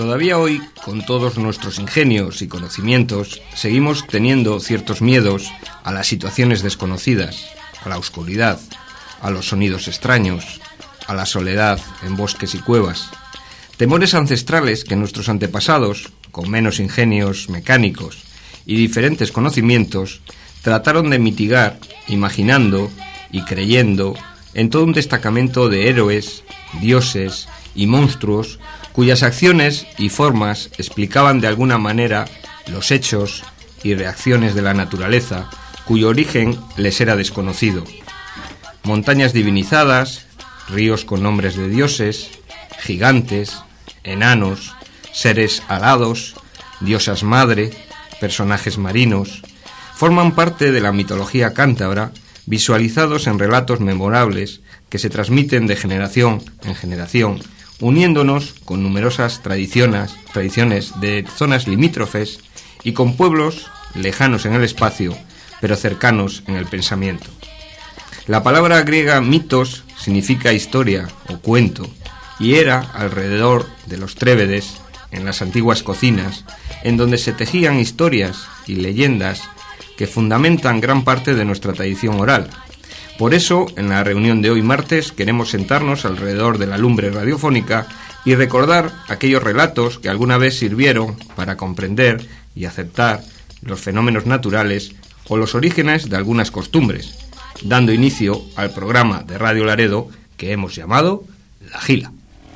Todavía hoy, con todos nuestros ingenios y conocimientos, seguimos teniendo ciertos miedos a las situaciones desconocidas, a la oscuridad, a los sonidos extraños, a la soledad en bosques y cuevas. Temores ancestrales que nuestros antepasados, con menos ingenios mecánicos y diferentes conocimientos, trataron de mitigar, imaginando y creyendo en todo un destacamento de héroes, dioses y monstruos cuyas acciones y formas explicaban de alguna manera los hechos y reacciones de la naturaleza, cuyo origen les era desconocido. Montañas divinizadas, ríos con nombres de dioses, gigantes, enanos, seres alados, diosas madre, personajes marinos, forman parte de la mitología cántabra, visualizados en relatos memorables que se transmiten de generación en generación, uniéndonos con numerosas tradiciones de zonas limítrofes y con pueblos lejanos en el espacio, pero cercanos en el pensamiento. La palabra griega mitos significa historia o cuento, y era alrededor de los trébedes, en las antiguas cocinas, en donde se tejían historias y leyendas que fundamentan gran parte de nuestra tradición oral. Por eso, en la reunión de hoy martes, queremos sentarnos alrededor de la lumbre radiofónica y recordar aquellos relatos que alguna vez sirvieron para comprender y aceptar los fenómenos naturales o los orígenes de algunas costumbres, dando inicio al programa de Radio Laredo que hemos llamado La Gila.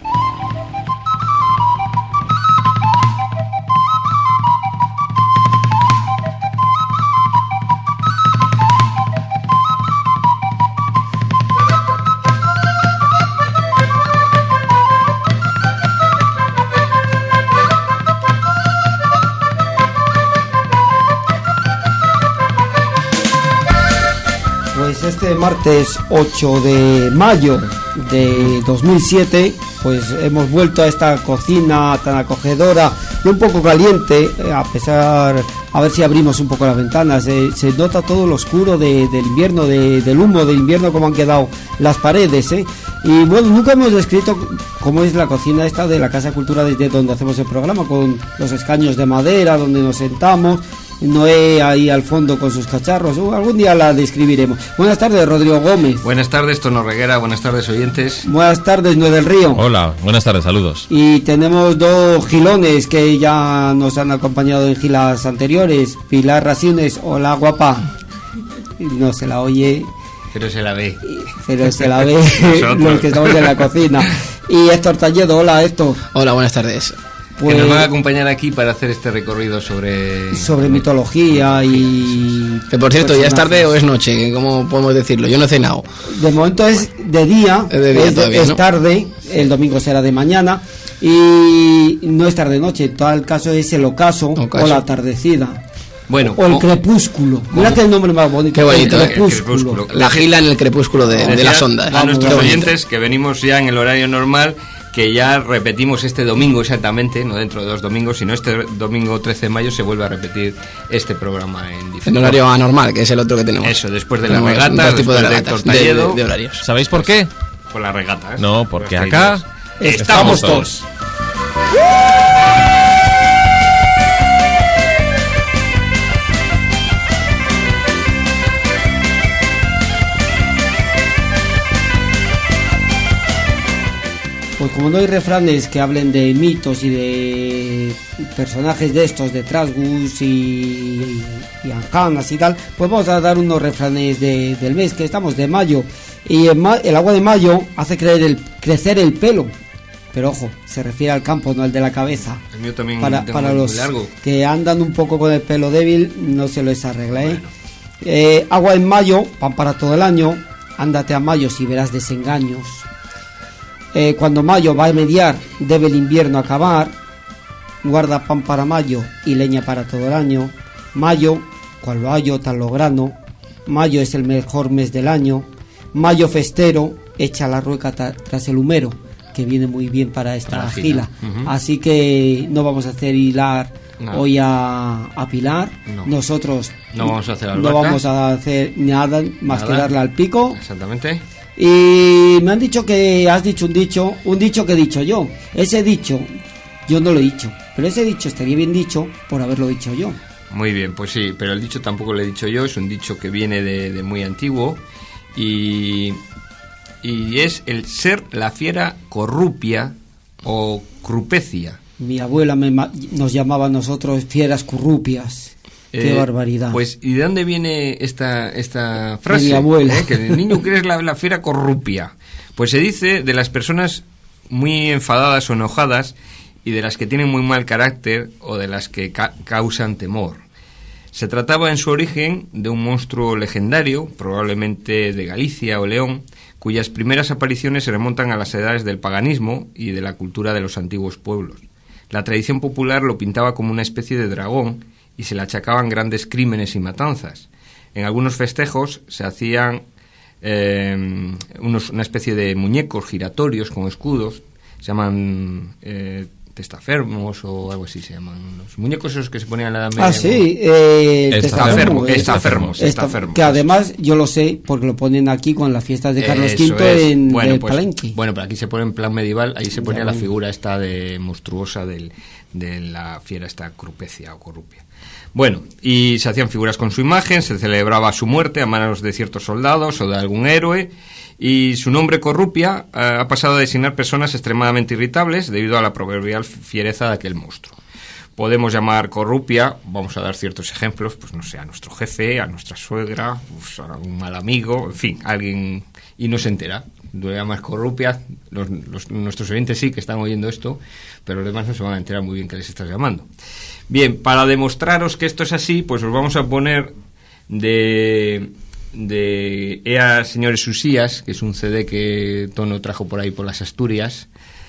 Este martes 8 de mayo de 2007, pues hemos vuelto a esta cocina tan acogedora y un poco caliente, a ver si abrimos un poco las ventanas. Se nota todo lo oscuro del invierno, del humo del invierno, como han quedado las paredes, Y bueno, nunca hemos descrito cómo es la cocina esta de la Casa Cultura desde donde hacemos el programa, con los escaños de madera, donde nos sentamos. Noé ahí al fondo con sus cacharros. Algún día la describiremos. Buenas tardes, Rodrigo Gómez. Buenas tardes, Tono Reguera. Buenas tardes, oyentes. Buenas tardes, Noé del Río. Hola, buenas tardes, saludos. Y tenemos dos gilones que ya nos han acompañado en gilas anteriores. Pilar Rasines, hola, guapa. No se la oye, pero se la ve. Pero se la ve los que estamos en la cocina. Y Héctor Talledo, hola, Héctor. Hola, buenas tardes. Pues, que nos van a acompañar aquí para hacer este recorrido sobre mitología y... Que por cierto, ¿ya es tarde o es noche? ¿Cómo podemos decirlo? Yo no he cenado. De momento es de día, es tarde, el domingo será de mañana y no es tarde-noche, en tal caso es el ocaso. O la atardecida. Bueno, o el crepúsculo. Mira que el nombre más bonito. Qué bonito, el crepúsculo. La gila en el crepúsculo de las ondas. A nuestros oyentes que venimos ya en el horario normal, que ya repetimos este domingo exactamente, no dentro de 2 domingos, sino este domingo 13 de mayo se vuelve a repetir este programa en diferente. En horario anormal, que es el otro que tenemos. Eso, después de la regata, después de Héctor Talledo. De horarios. ¿Sabéis por qué? Por la regata. No, porque acá estamos todos. Pues como no hay refranes que hablen de mitos y de personajes de estos, de Trasgus y anjanas y tal, pues vamos a dar unos refranes del mes, que estamos de mayo. Y el agua de mayo hace crecer el pelo. Pero ojo, se refiere al campo, no al de la cabeza. El mío también para los largo. Que andan un poco con el pelo débil, no se les arregla, Bueno. Agua en mayo, pan para todo el año. Ándate a mayo si verás desengaños. Cuando mayo va a mediar, debe el invierno acabar. Guarda pan para mayo y leña para todo el año. Mayo, cual lo hallo, tal lo grano. Mayo es el mejor mes del año. Mayo festero, echa la rueca tras el humero, que viene muy bien para esta gila. Así que no vamos a hacer hilar hoy a Pilar. Nosotros no vamos a hacer albahaca. No vamos a hacer nada más que darle al pico. Exactamente. Y me han dicho que has dicho un dicho que he dicho yo. Ese dicho Yo no lo he dicho, pero ese dicho estaría bien dicho por haberlo dicho yo. Muy bien, pues sí, pero el dicho tampoco lo he dicho yo, es un dicho que viene de muy antiguo y es el ser la fiera corrupia o crupecia. Mi abuela nos llamaba a nosotros fieras currupias. Qué barbaridad. Pues, ¿y de dónde viene esta frase? De mi abuela. Que el niño cree es la fiera corrupia. Pues se dice de las personas muy enfadadas o enojadas y de las que tienen muy mal carácter o de las que causan temor. Se trataba en su origen de un monstruo legendario, probablemente de Galicia o León, cuyas primeras apariciones se remontan a las edades del paganismo y de la cultura de los antiguos pueblos. La tradición popular lo pintaba como una especie de dragón y se le achacaban grandes crímenes y matanzas. En algunos festejos se hacían una especie de muñecos giratorios con escudos, se llaman testafermos o algo así se llaman. Los muñecos esos que se ponían en la Edad Media. Ah, sí, testafermos. Que además yo lo sé porque lo ponen aquí con las fiestas de Carlos V en el Palenque. Bueno, pero aquí se pone en plan medieval, ahí se ponía la figura esta de monstruosa de la fiera esta crupecia o corrupia. Bueno, y se hacían figuras con su imagen, se celebraba su muerte a manos de ciertos soldados o de algún héroe, y su nombre corrupia ha pasado a designar personas extremadamente irritables debido a la proverbial fiereza de aquel monstruo. Podemos llamar corrupia, vamos a dar ciertos ejemplos, pues no sé, a nuestro jefe, a nuestra suegra, pues a un mal amigo, en fin, alguien, y no se entera. Lo llamas corrupia, nuestros oyentes sí que están oyendo esto, pero los demás no se van a enterar muy bien que les estás llamando. Bien, para demostraros que esto es así, pues os vamos a poner de Ea Señores Usías, que es un CD que Tono trajo por ahí por las Asturias,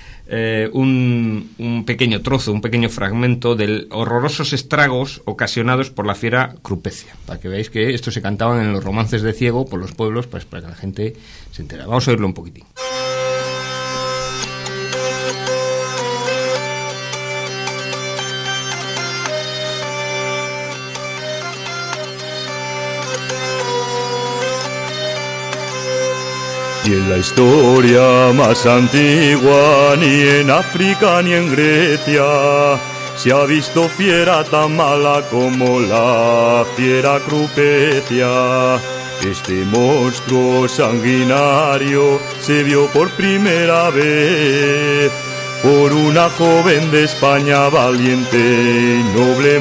un pequeño trozo, un pequeño fragmento de horrorosos estragos ocasionados por la fiera crupecia, para que veáis que esto se cantaban en los romances de ciego por los pueblos, pues para que la gente se entere. Vamos a oírlo un poquitín. Y en la historia más antigua, ni en África ni en Grecia, se ha visto fiera tan mala como la fiera crupecia. Este monstruo sanguinario se vio por primera vez por una joven de España, valiente y noble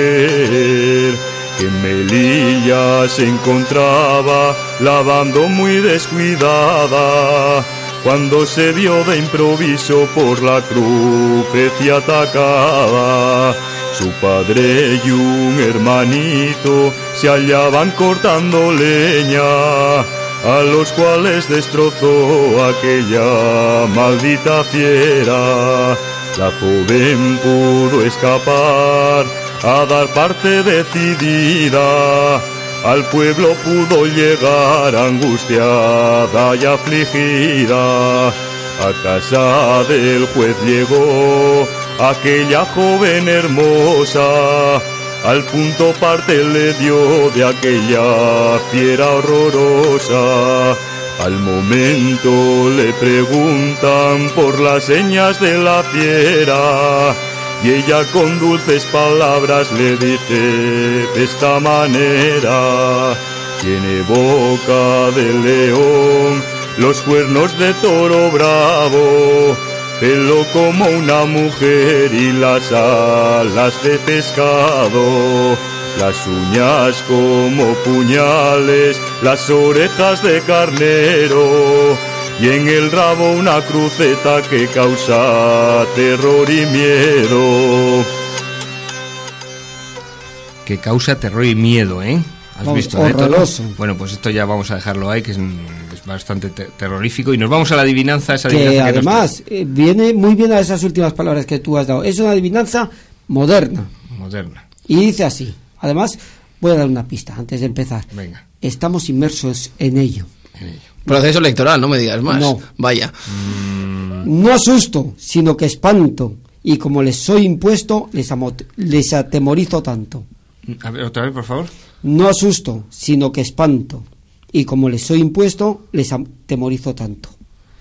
mujer, que en Melilla se encontraba lavando muy descuidada, cuando se vio de improviso por la crupecia atacada. Su padre y un hermanito se hallaban cortando leña, a los cuales destrozó aquella maldita fiera. La joven pudo escapar a dar parte decidida, al pueblo pudo llegar angustiada y afligida. A casa del juez llegó aquella joven hermosa, al punto parte le dio de aquella fiera horrorosa. Al momento le preguntan por las señas de la fiera, y ella con dulces palabras le dice de esta manera: tiene boca de león, los cuernos de toro bravo, pelo como una mujer y las alas de pescado, las uñas como puñales, las orejas de carnero, y en el rabo una cruceta que causa terror y miedo. Que causa terror y miedo, ¿eh? ¿Has visto? Horroroso. Bueno, pues esto ya vamos a dejarlo ahí, que es bastante terrorífico. Y nos vamos a la adivinanza. Esa que adivinanza además viene muy bien a esas últimas palabras que tú has dado. Es una adivinanza moderna. Y dice así. Además, voy a dar una pista antes de empezar. Venga. Estamos inmersos en ello. Proceso electoral, no me digas más. No. Vaya. No asusto, sino que espanto. Y como les soy impuesto, les atemorizo tanto. A ver, otra vez, por favor. No asusto, sino que espanto. Y como les soy impuesto, les atemorizo tanto.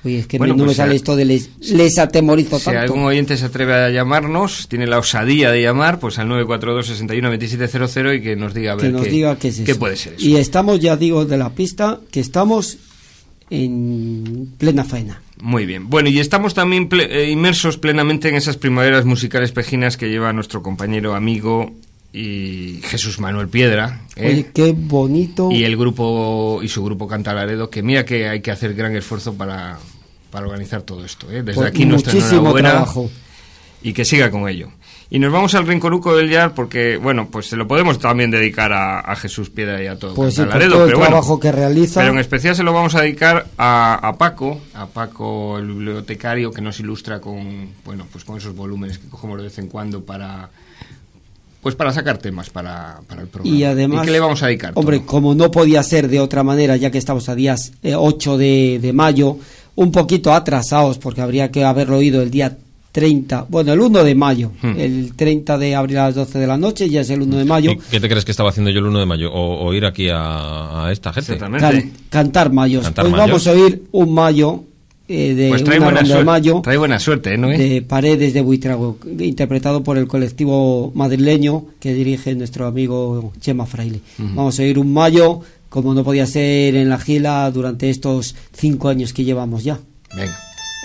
Uy, es que Bueno, no pues me sale esto de les atemorizo Si tanto. algún oyente se atreve a llamarnos, tiene la osadía de llamar, pues al 942 61 2700 y que nos diga a ver qué es eso. qué puede ser eso. Y estamos, ya digo, de la pista, que estamos en plena faena. Muy bien. Bueno, y estamos también inmersos plenamente en esas primaveras musicales pejinas que lleva nuestro compañero, amigo y Jesús Manuel Piedra. Oye, qué bonito. Y el grupo y su grupo Cantalaredo, que mira que hay que hacer gran esfuerzo para organizar todo esto. Desde Pues aquí nuestra muchísimo enhorabuena trabajo. Y que siga con ello. Y nos vamos al Rinconuco del Llar porque, bueno, pues se lo podemos también dedicar a Jesús Piedra y a todo Pues sí, por Cantalaredo, todo el pero bueno, trabajo que realiza. pero en especial se lo vamos a dedicar a Paco, el bibliotecario, que nos ilustra con, bueno, pues con esos volúmenes que cogemos de vez en cuando para sacar temas para el programa. Y además, ¿y qué le vamos a dedicar? Hombre, Toro? como no podía ser de otra manera, ya que estamos a días 8 de mayo, un poquito atrasados, porque habría que haberlo oído el día 30, bueno, el 1 de mayo, el 30 de abril a las 12 de la noche, ya es el 1 de mayo. ¿Y qué te crees que estaba haciendo yo el 1 de mayo? ¿O ir aquí a esta gente? Exactamente. Cantar mayos. Cantar Pues mayos. vamos a oír un mayo de Pues trae una buena, ronda de mayo trae buena suerte, ¿no? de Paredes de Buitrago, interpretado por el colectivo madrileño que dirige nuestro amigo Chema Fraile. Vamos a oír un mayo, como no podía ser en la Gila, durante estos 5 años que llevamos ya. Venga.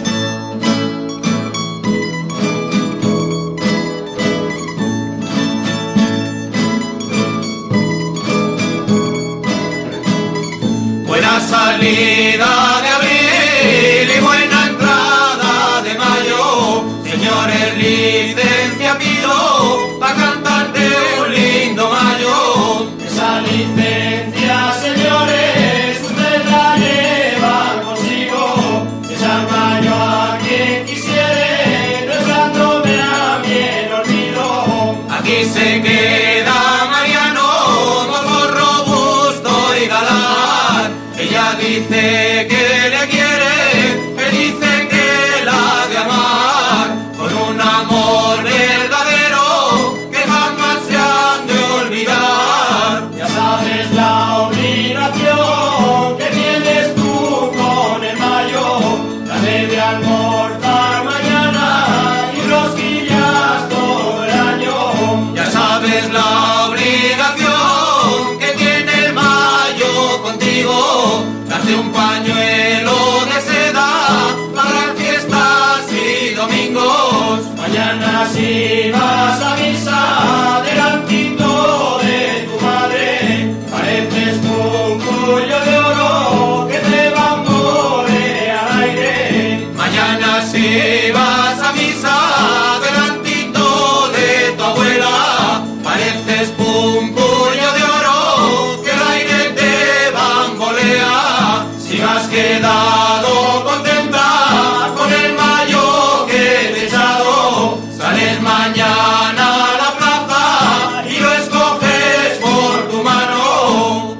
Buena salida de abril y buena entrada de mayo, señores, licencia pido pa' cantarte un lindo mayo. Esa licencia, señores, usted la lleva consigo, esa mayo a quien quisiere, dejándome a mí el olvido. Aquí se queda Mariano, mozo robusto y galán. Ella dice que le quiere, que dice que la de amar, con un amor verdadero que jamás se han de olvidar. Ya sabes la obligación que tienes tú con el mayo, la de almorzar mañana y rosquillas todo el año. Ya sabes la obligación que tiene el mayo contigo, darte un pañuelo de seda para fiestas y domingos. Mañana si vas a misa delantito de tu madre, pareces un cuello de oro que te bambolea al aire. Mañana si vas a misa delantito de tu abuela, pareces un cuello de oro que el aire te bambolea. Si has quedado contenta con el mayo que te he echado, sales mañana a la plaza y lo escoges por tu mano.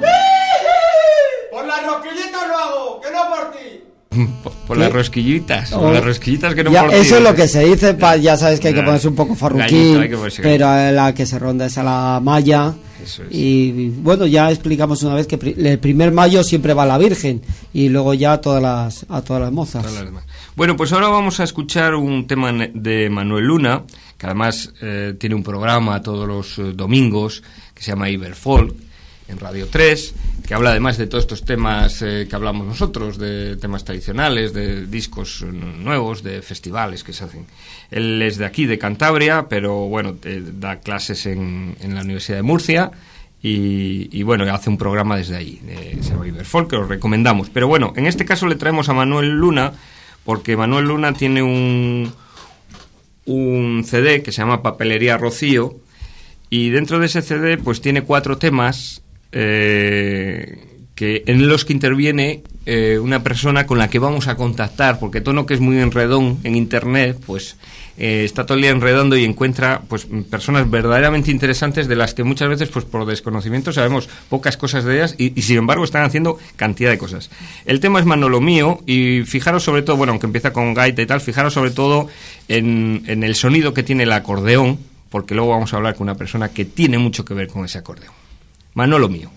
Por las rosquillitas lo hago, que no por ti. Por las rosquillitas, Oh. por las rosquillitas que no Ya, por ti. eso es lo que se dice, ya sabes que hay que ponerse un poco Gallito, farruquín, hay que ponerse pero la que se ronda es a la malla. Eso es. Y bueno, ya explicamos una vez que el primer mayo siempre va a la Virgen y luego ya a todas las mozas. Todas las demás. Bueno, pues ahora vamos a escuchar un tema de Manuel Luna, que además tiene un programa todos los domingos que se llama Iberfolk en Radio 3, que habla además de todos estos temas que hablamos nosotros, de temas tradicionales, de discos nuevos, de festivales que se hacen. Él es de aquí, de Cantabria, pero bueno, da clases en la Universidad de Murcia y bueno, hace un programa desde ahí, se llama Iberfolk, que os recomendamos. Pero bueno, en este caso le traemos a Manuel Luna, porque Manuel Luna tiene un CD que se llama Papelería Rocío, y dentro de ese CD pues tiene 4 temas en los que interviene una persona con la que vamos a contactar, porque Tono, que es muy enredón en internet, pues está todo el día enredando y encuentra pues personas verdaderamente interesantes, de las que muchas veces pues por desconocimiento sabemos pocas cosas de ellas y sin embargo están haciendo cantidad de cosas. El tema es Manolo Mío, y fijaros sobre todo, bueno, aunque empieza con gaita y tal, fijaros sobre todo en el sonido que tiene el acordeón, porque luego vamos a hablar con una persona que tiene mucho que ver con ese acordeón. Manolo Mío.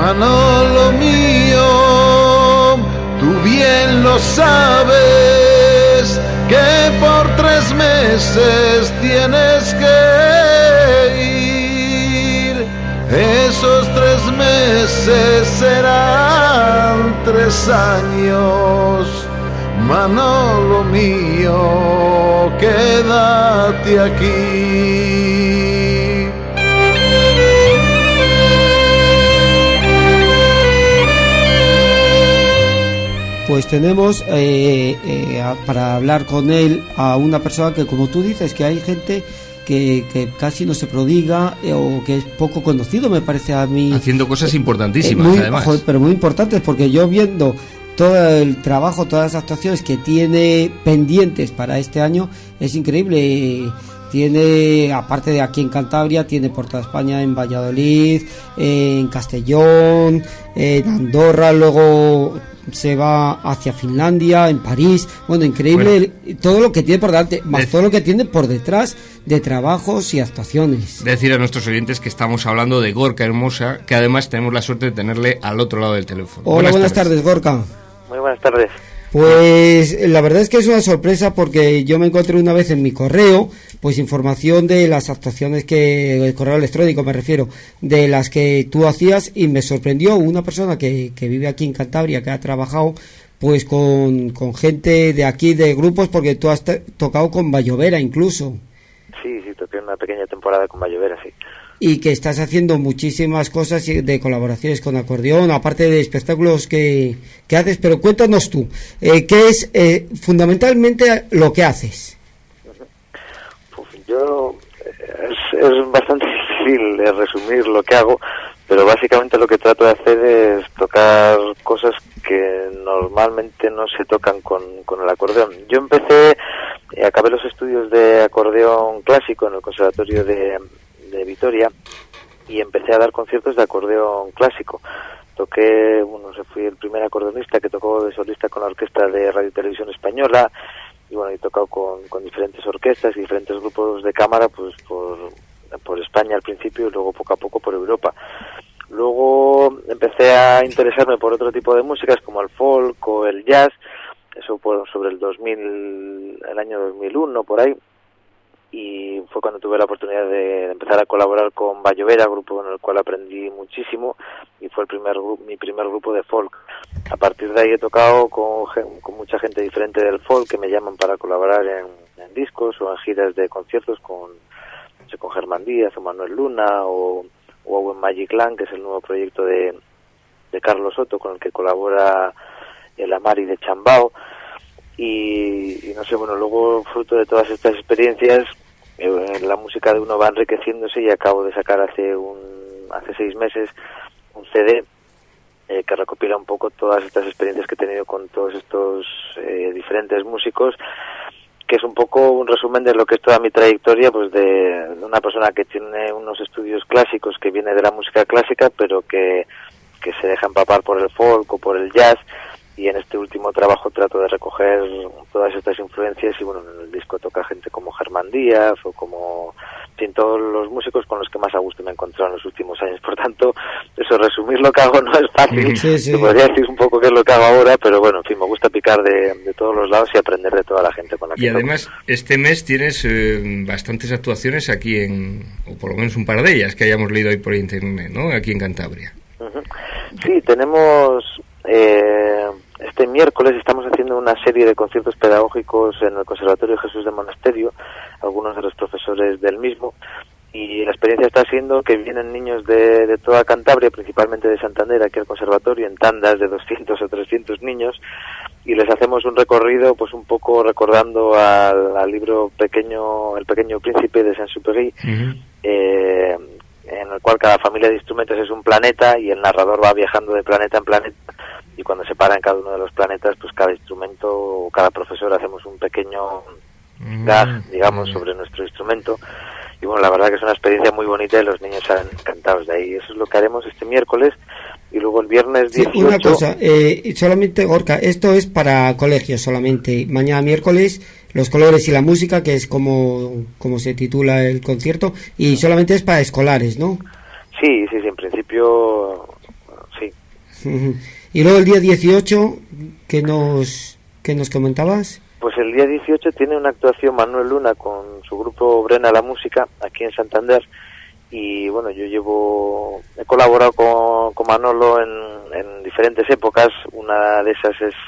Manolo mío, tú bien lo sabes, que por 3 meses tienes que ir. Esos 3 meses serán 3 años. Manolo mío, quédate aquí. Pues tenemos para hablar con él a una persona que, como tú dices, que hay gente que casi no se prodiga o que es poco conocido, me parece a mí. Haciendo cosas importantísimas, muy, además. Joder, pero muy importantes, porque yo viendo todo el trabajo, todas las actuaciones que tiene pendientes para este año, es increíble. Tiene, aparte de aquí en Cantabria, tiene por toda España, en Valladolid, en Castellón, en Andorra, luego se va hacia Finlandia, en París. Bueno, increíble todo lo que tiene por delante, más todo lo que tiene por detrás de trabajos y actuaciones. Decir a nuestros oyentes que estamos hablando de Gorka Hermosa, que además tenemos la suerte de tenerle al otro lado del teléfono. Hola, buenas tardes, Gorka. Muy buenas tardes. Pues la verdad es que es una sorpresa, porque yo me encontré una vez en mi correo pues información de las actuaciones el correo electrónico me refiero, de las que tú hacías, y me sorprendió una persona que vive aquí en Cantabria, que ha trabajado pues con gente de aquí, de grupos, porque tú has tocado con Bayovera incluso. Sí, toqué una pequeña temporada con Bayovera, sí. Y que estás haciendo muchísimas cosas de colaboraciones con acordeón, aparte de espectáculos que haces, pero cuéntanos tú, ¿qué es fundamentalmente lo que haces? Pues yo, es bastante difícil resumir lo que hago, pero básicamente lo que trato de hacer es tocar cosas que normalmente no se tocan con el acordeón. Yo acabé los estudios de acordeón clásico en el Conservatorio de Vitoria, y empecé a dar conciertos de acordeón clásico. Fui el primer acordeonista que tocó de solista con la orquesta de Radio y Televisión Española, y he tocado con diferentes orquestas y diferentes grupos de cámara, pues por España al principio, y luego poco a poco por Europa. Luego empecé a interesarme por otro tipo de músicas como el folk o el jazz. Eso fue sobre el año 2001 por ahí, y fue cuando tuve la oportunidad de empezar a colaborar con Bayovera, grupo en el cual aprendí muchísimo, y fue mi primer grupo de folk. A partir de ahí he tocado con mucha gente diferente del folk, que me llaman para colaborar en discos o en giras de conciertos con Germán Díaz o Manuel Luna o Owen Magic Land, que es el nuevo proyecto de Carlos Soto, con el que colabora el Amari de Chambao. Y luego, fruto de todas estas experiencias, la música de uno va enriqueciéndose, y acabo de sacar hace 6 meses un CD que recopila un poco todas estas experiencias que he tenido con todos estos diferentes músicos, que es un poco un resumen de lo que es toda mi trayectoria, pues de una persona que tiene unos estudios clásicos, que viene de la música clásica, pero que se deja empapar por el folk o por el jazz. Y en este último trabajo trato de recoger todas estas influencias, y en el disco toca gente como Germán Díaz o como todos los músicos con los que más a gusto me he encontrado en los últimos años. Por tanto, resumir lo que hago no es fácil. Sí. Te podría decir un poco qué es lo que hago ahora, pero me gusta picar de todos los lados y aprender de toda la gente con la que toco. Y además, este mes tienes bastantes actuaciones aquí o por lo menos un par de ellas que hayamos leído ahí por internet, ¿no? Aquí en Cantabria. Uh-huh. Sí, tenemos... este miércoles estamos haciendo una serie de conciertos pedagógicos en el Conservatorio Jesús de Monasterio, algunos de los profesores del mismo, y la experiencia está siendo que vienen niños de toda Cantabria, principalmente de Santander, aquí al conservatorio, en tandas de 200 o 300 niños, y les hacemos un recorrido, pues un poco recordando al libro El Pequeño Príncipe de Saint-Exupéry, en el cual cada familia de instrumentos es un planeta, y el narrador va viajando de planeta en planeta, y cuando se para en cada uno de los planetas, pues cada instrumento o cada profesor hacemos un pequeño gag, digamos, sobre nuestro instrumento. Y la verdad que es una experiencia muy bonita, y los niños salen encantados de ahí. Eso es lo que haremos este miércoles, y luego el viernes 18... Sí, una cosa, solamente, Gorka, esto es para colegios solamente. Mañana miércoles, los colores y la música, que es como se titula el concierto, y solamente es para escolares, ¿no? Sí, en principio... Sí, Y luego el día 18, ¿qué nos comentabas? Pues el día 18 tiene una actuación Manuel Luna con su grupo Brena la Música aquí en Santander. Y bueno, yo he colaborado con Manolo en diferentes épocas. Una de esas es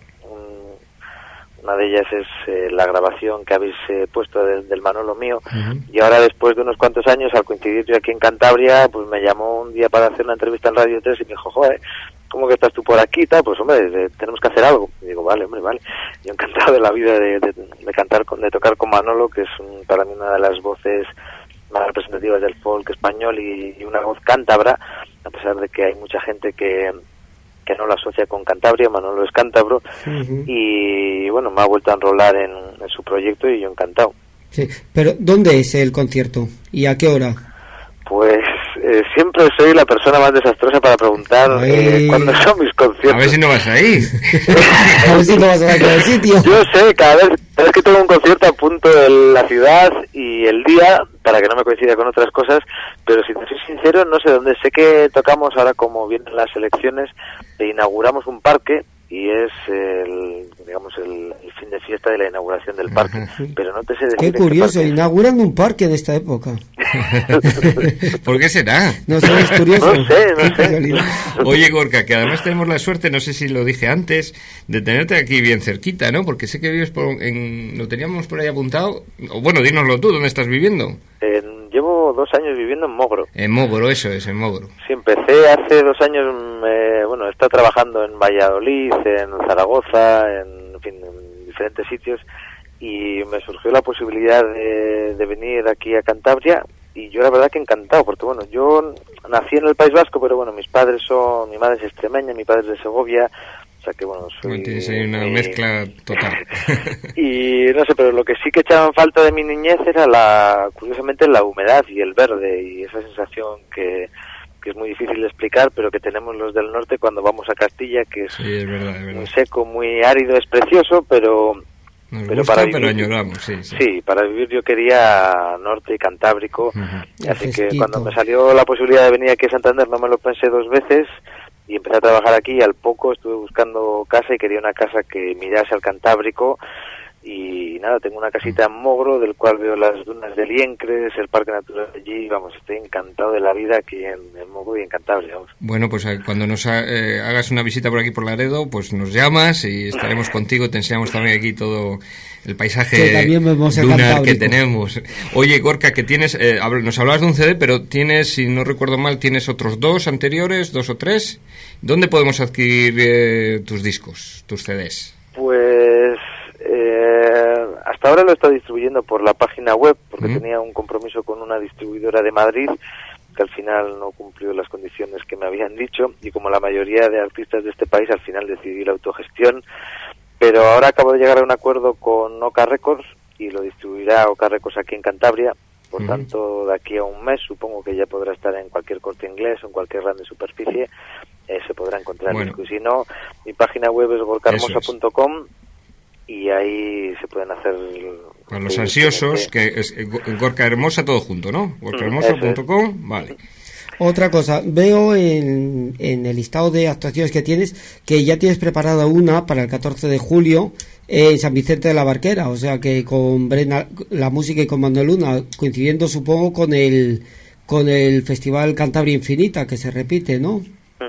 la grabación que habéis puesto del Manolo mío. Y ahora, después de unos cuantos años, al coincidir yo aquí en Cantabria, pues me llamó un día para hacer una entrevista en Radio 3 y me dijo, joder, ¿cómo que estás tú por aquí? Pues hombre, tenemos que hacer algo. Y digo, vale. Yo encantado de la vida de tocar con Manolo, que es para mí una de las voces más representativas del folk español y una voz cántabra, a pesar de que hay mucha gente que no lo asocia con Cantabria. Manolo es cántabro. Y bueno, me ha vuelto a enrolar en su proyecto y yo encantado. Sí, pero ¿dónde es el concierto y a qué hora? Pues siempre soy la persona más desastrosa para preguntar cuándo son mis conciertos. A ver si no vas a ir. A ver si no vas a ir al sitio. Yo sé, cada vez que tengo un concierto apunto la ciudad y el día para que no me coincida con otras cosas, pero si te soy sincero no sé dónde. Sé que tocamos ahora, como vienen las elecciones, e inauguramos un parque y es el fin de fiesta de la inauguración del parque, pero no te sé decir. Qué curioso, inauguran un parque en esta época. ¿Por qué será? No sé, es curioso. No sé. Oye, Gorka, que además tenemos la suerte, no sé si lo dije antes, de tenerte aquí bien cerquita, ¿no? Porque sé que vives lo teníamos por ahí apuntado. O bueno, dínoslo tú, ¿dónde estás viviendo? Llevo 2 años viviendo en Mogro. En Mogro, eso es, en Mogro. Sí, empecé hace 2 años, he estado trabajando en Valladolid, en Zaragoza, en diferentes sitios, y me surgió la posibilidad de venir aquí a Cantabria, y yo la verdad que encantado, porque bueno, yo nací en el País Vasco, pero bueno, mi madre es extremeña, mi padre es de Segovia, o sea que bueno, tienes ahí una mezcla total. Y no sé, pero lo que sí que echaba en falta de mi niñez era curiosamente la humedad y el verde, y esa sensación que es muy difícil de explicar, pero que tenemos los del norte cuando vamos a Castilla, que es, es verdad. muy seco, muy árido, es precioso, pero para vivir, pero añoramos, sí. Sí, para vivir yo quería norte y cantábrico, así que cuando me salió la posibilidad de venir aquí a Santander no me lo pensé 2 veces y empecé a trabajar aquí, y al poco estuve buscando casa y quería una casa que mirase al Cantábrico. Y nada, tengo una casita en Mogro, del cual veo las dunas de Liencres, el parque natural de allí. Vamos, estoy encantado de la vida aquí en Mogro y en Cantabria. Vamos. Bueno, pues cuando nos hagas una visita por aquí por Laredo, pues nos llamas y estaremos contigo. Te enseñamos también aquí todo el paisaje dunar que tenemos. Oye, Gorka, que tienes, nos hablabas de un CD, pero tienes, si no recuerdo mal, tienes otros 2 anteriores, 2 o 3. ¿Dónde podemos adquirir tus discos, tus CDs? Pues hasta ahora lo he estado distribuyendo por la página web, porque tenía un compromiso con una distribuidora de Madrid que al final no cumplió las condiciones que me habían dicho, y como la mayoría de artistas de este país, al final decidí la autogestión. Pero ahora acabo de llegar a un acuerdo con Oca Records y lo distribuirá Oca Records aquí en Cantabria. Por tanto, de aquí a un mes supongo que ya podrá estar en cualquier Corte Inglés o en cualquier grande superficie. Se podrá encontrar el disco. Y si no, mi página web es gorkahermosa.com y ahí se pueden hacer... Para los ansiosos, que es Gorka Hermosa todo junto, ¿no? gorkahermosa.com, vale. Otra cosa, veo en el listado de actuaciones que tienes que ya tienes preparada una para el 14 de julio en San Vicente de la Barquera, o sea que con Brena la Música y con Manuel Luna, coincidiendo supongo con el Festival Cantabria Infinita, que se repite, ¿no?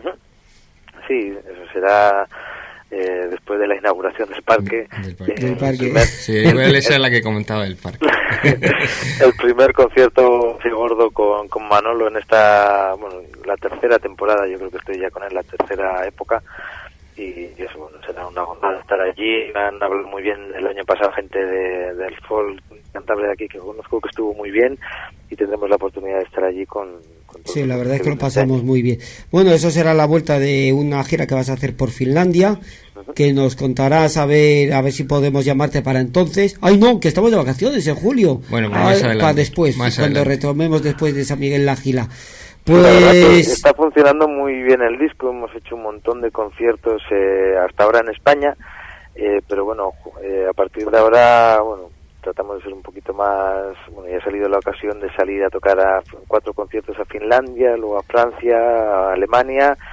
Sí, eso será después de la inauguración del parque. Del parque. Sí, esa es la que comentaba del parque. El primer concierto gordo con Manolo en esta, la tercera temporada, yo creo que estoy ya con él, la tercera época, y eso, será una gozada estar allí. Me han hablado muy bien el año pasado gente del folk cantable de aquí que conozco, que estuvo muy bien, y tendremos la oportunidad de estar allí con sí, la verdad es que lo pasamos muy bien. Bueno, eso será la vuelta de una gira que vas a hacer por Finlandia, que nos contarás a ver si podemos llamarte para entonces. ¡Ay, no! Que estamos de vacaciones en julio. Bueno, más adelante. Para después, cuando retomemos después de San Miguel la gira. Pues la verdad que está funcionando muy bien el disco. Hemos hecho un montón de conciertos hasta ahora en España, pero bueno, a partir de ahora, tratamos de ser un poquito más... ya ha salido la ocasión de salir a tocar a 4 conciertos a Finlandia, luego a Francia, a Alemania,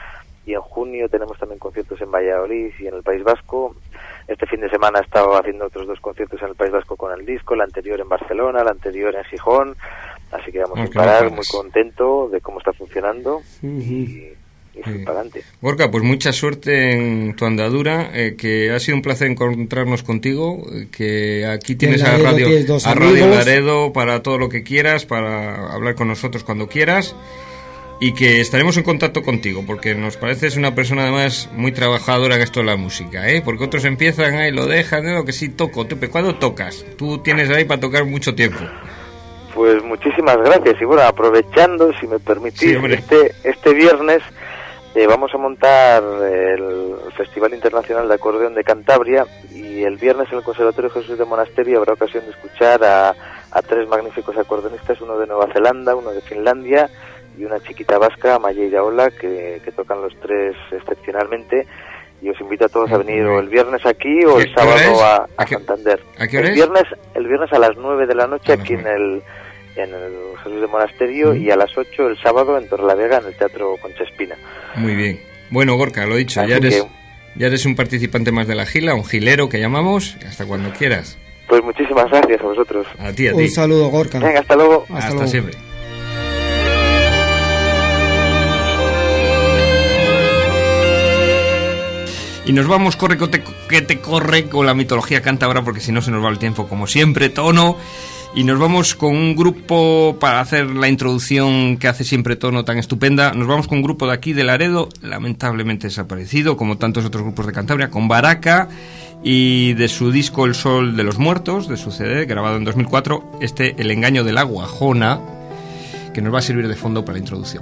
y en junio tenemos también conciertos en Valladolid y en el País Vasco. Este fin de semana he estado haciendo otros 2 conciertos en el País Vasco con el disco, el anterior en Barcelona, el anterior en Gijón, así que vamos a parar, muy contento de cómo está funcionando y para adelante. Gorka, pues mucha suerte en tu andadura, que ha sido un placer encontrarnos contigo, que aquí tienes a Radio Laredo para todo lo que quieras, para hablar con nosotros cuando quieras, y que estaremos en contacto contigo, porque nos pareces una persona además muy trabajadora en esto de la música, porque otros empiezan ahí, lo dejan, lo que sí toco. ¿Cuándo tocas? Tú tienes ahí para tocar mucho tiempo. Pues muchísimas gracias, y bueno, aprovechando, si me permitís, este viernes vamos a montar el Festival Internacional de Acordeón de Cantabria, y el viernes en el Conservatorio Jesús de Monasterio habrá ocasión de escuchar a 3 magníficos acordeonistas, uno de Nueva Zelanda, uno de Finlandia y una chiquita vasca, Maya Iraola, que tocan los 3 excepcionalmente, y os invito a todos a venir o el viernes aquí o el sábado a Santander. ¿A qué hora es? El viernes a las 9 de la noche aquí en el Jesús de Monasterio, y a las 8 el sábado en Torrelavega en el Teatro Concha Espina. Muy bien. Bueno, Gorka, lo dicho, ya eres un participante más de la gila, un gilero que llamamos, hasta cuando quieras. Pues muchísimas gracias a vosotros. A ti. Un saludo, Gorka. Venga, hasta luego. Hasta luego. Siempre. Y nos vamos, que te corre con la mitología cántabra, porque si no se nos va el tiempo, como siempre, Tono. Y nos vamos con un grupo, para hacer la introducción que hace siempre Tono tan estupenda, nos vamos con un grupo de aquí de Laredo, lamentablemente desaparecido, como tantos otros grupos de Cantabria, con Baraca, y de su disco El Sol de los Muertos, de su CD, grabado en 2004, El Engaño del Agua, Jona, que nos va a servir de fondo para la introducción.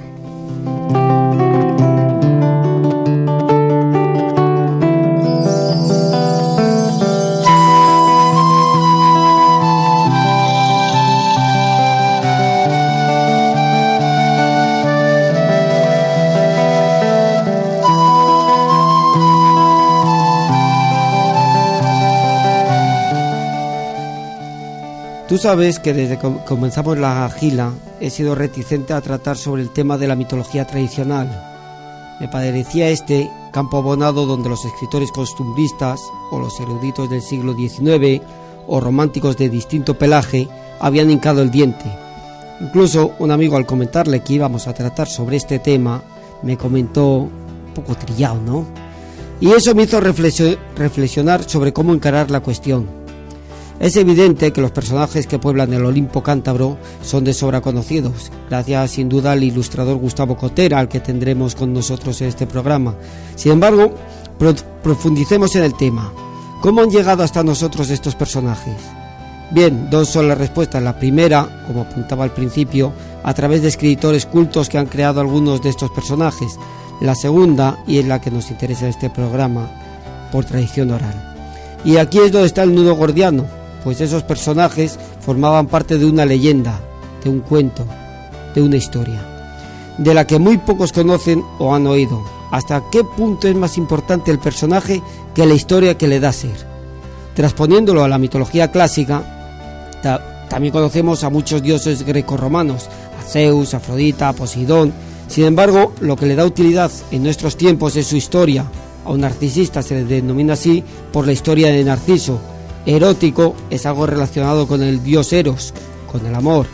Tú sabes que desde que comenzamos la gila he sido reticente a tratar sobre el tema de la mitología tradicional. Me parecía campo abonado donde los escritores costumbristas o los eruditos del siglo XIX o románticos de distinto pelaje habían hincado el diente. Incluso un amigo, al comentarle que íbamos a tratar sobre este tema, me comentó, un poco trillado, ¿no? Y eso me hizo reflexionar sobre cómo encarar la cuestión. Es evidente que los personajes que pueblan el Olimpo cántabro son de sobra conocidos, gracias sin duda al ilustrador Gustavo Cotera, al que tendremos con nosotros en este programa. Sin embargo, profundicemos en el tema. ¿Cómo han llegado hasta nosotros estos personajes? Bien, 2 son las respuestas. La primera, como apuntaba al principio, a través de escritores cultos que han creado algunos de estos personajes. La segunda, y es la que nos interesa en este programa, por tradición oral. Y aquí es donde está el nudo gordiano, pues esos personajes formaban parte de una leyenda, de un cuento, de una historia, de la que muy pocos conocen o han oído. ¿Hasta qué punto es más importante el personaje que la historia que le da ser? Transponiéndolo a la mitología clásica, también conocemos a muchos dioses grecorromanos, a Zeus, Afrodita, Poseidón. Sin embargo, lo que le da utilidad en nuestros tiempos es su historia. A un narcisista se le denomina así por la historia de Narciso. Erótico es algo relacionado con el dios Eros, con el amor.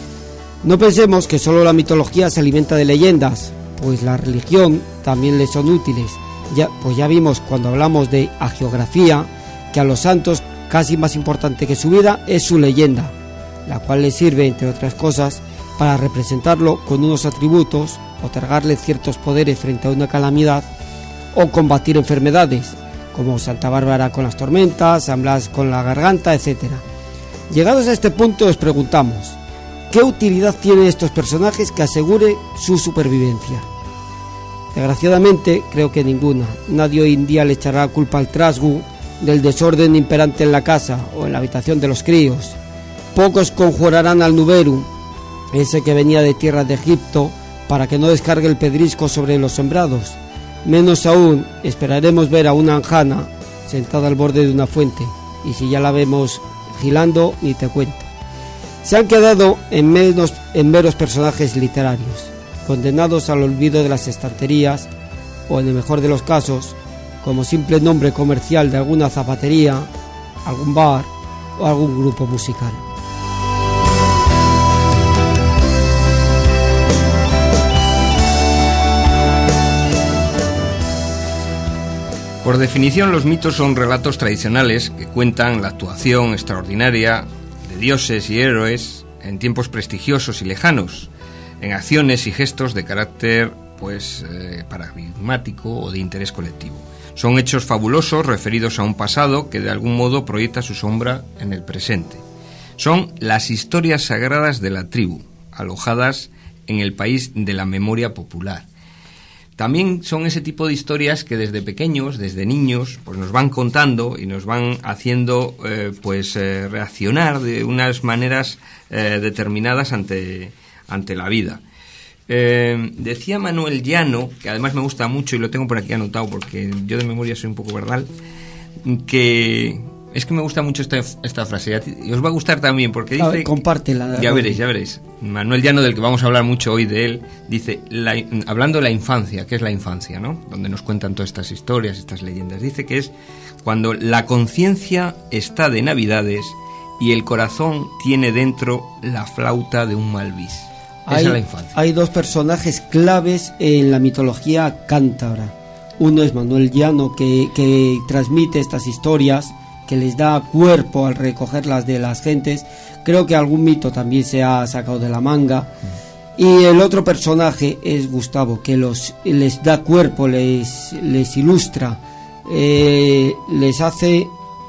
No pensemos que solo la mitología se alimenta de leyendas, pues la religión también le son útiles. Ya vimos cuando hablamos de hagiografía que a los santos casi más importante que su vida es su leyenda, la cual les sirve, entre otras cosas, para representarlo con unos atributos, otorgarle ciertos poderes frente a una calamidad o combatir enfermedades, como Santa Bárbara con las tormentas, San Blas con la garganta, etc. Llegados a este punto os preguntamos, ¿qué utilidad tienen estos personajes que asegure su supervivencia? Desgraciadamente, creo que ninguna. Nadie hoy en día le echará culpa al trasgu del desorden imperante en la casa o en la habitación de los críos. Pocos conjurarán al Nuberu, ese que venía de tierra de Egipto, para que no descargue el pedrisco sobre los sembrados. Menos aún esperaremos ver a una anjana sentada al borde de una fuente, y si ya la vemos gilando, ni te cuento. Se han quedado en meros personajes literarios, condenados al olvido de las estanterías o en el mejor de los casos, como simple nombre comercial de alguna zapatería, algún bar o algún grupo musical. Por definición, los mitos son relatos tradicionales que cuentan la actuación extraordinaria de dioses y héroes en tiempos prestigiosos y lejanos, en acciones y gestos de carácter paradigmático o de interés colectivo. Son hechos fabulosos referidos a un pasado que de algún modo proyecta su sombra en el presente. Son las historias sagradas de la tribu, alojadas en el país de la memoria popular. También son ese tipo de historias que desde pequeños, desde niños, pues nos van contando y nos van haciendo reaccionar de unas maneras determinadas ante la vida. Decía Manuel Llano, que además me gusta mucho y lo tengo por aquí anotado porque yo de memoria soy un poco verdal, que es que me gusta mucho esta frase y os va a gustar también porque dice... compártela. Ya veréis. Manuel Llano, del que vamos a hablar mucho hoy de él, dice, hablando de la infancia, ¿qué es la infancia, no? Donde nos cuentan todas estas historias, estas leyendas. Dice que es cuando la conciencia está de Navidades y el corazón tiene dentro la flauta de un malvis. Esa es la infancia. Hay dos personajes claves en la mitología cántabra. Uno es Manuel Llano, que transmite estas historias, que les da cuerpo al recogerlas de las gentes. Creo que algún mito también se ha sacado de la manga. Y el otro personaje es Gustavo, que les da cuerpo, les ilustra, les hace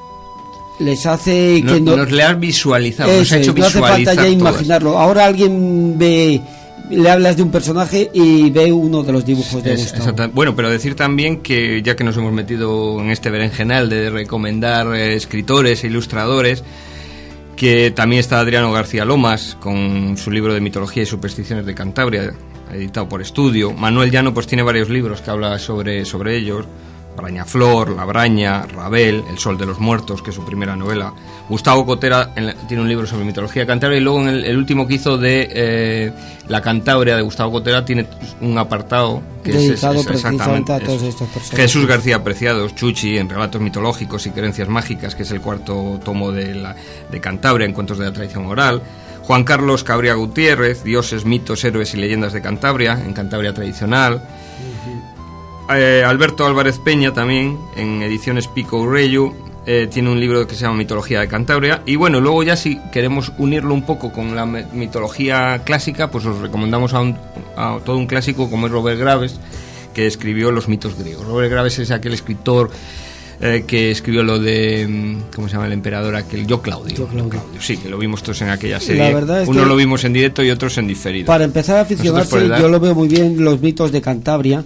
que nos le has visualizado, nos ha hecho no hace visualizar falta ya imaginarlo. Ahora alguien le hablas de un personaje y ve uno de los dibujos de Gustavo. Bueno, pero decir también que ya que nos hemos metido en este berenjenal de recomendar escritores e ilustradores, que también está Adriano García Lomas con su libro de mitología y supersticiones de Cantabria, editado por Estudio. Manuel Llano pues tiene varios libros que habla sobre ellos. Brañaflor, La Braña, Rabel, El Sol de los Muertos, que es su primera novela. Gustavo Cotera tiene un libro sobre mitología de Cantabria, y luego en el último que hizo de la Cantabria de Gustavo Cotera tiene un apartado que dedicado es precisamente a todos estos personajes. Jesús García Preciados, Chuchi, en Relatos mitológicos y creencias mágicas, que es el cuarto tomo de Cantabria, en Cuentos de la tradición oral. Juan Carlos Cabría Gutiérrez, Dioses, mitos, héroes y leyendas de Cantabria, en Cantabria tradicional. Alberto Álvarez Peña también, en ediciones Pico Urellu, tiene un libro que se llama Mitología de Cantabria. Y bueno, luego ya si queremos unirlo un poco con la mitología clásica, pues os recomendamos a todo un clásico como es Robert Graves, que escribió los mitos griegos. Robert Graves es aquel escritor que escribió lo de, ¿cómo se llama el emperador aquel? Yo Claudio. Sí, que lo vimos todos en aquella serie. La verdad es uno lo vimos en directo y otros en diferido. Para empezar a aficionarse, yo lo veo muy bien, los mitos de Cantabria,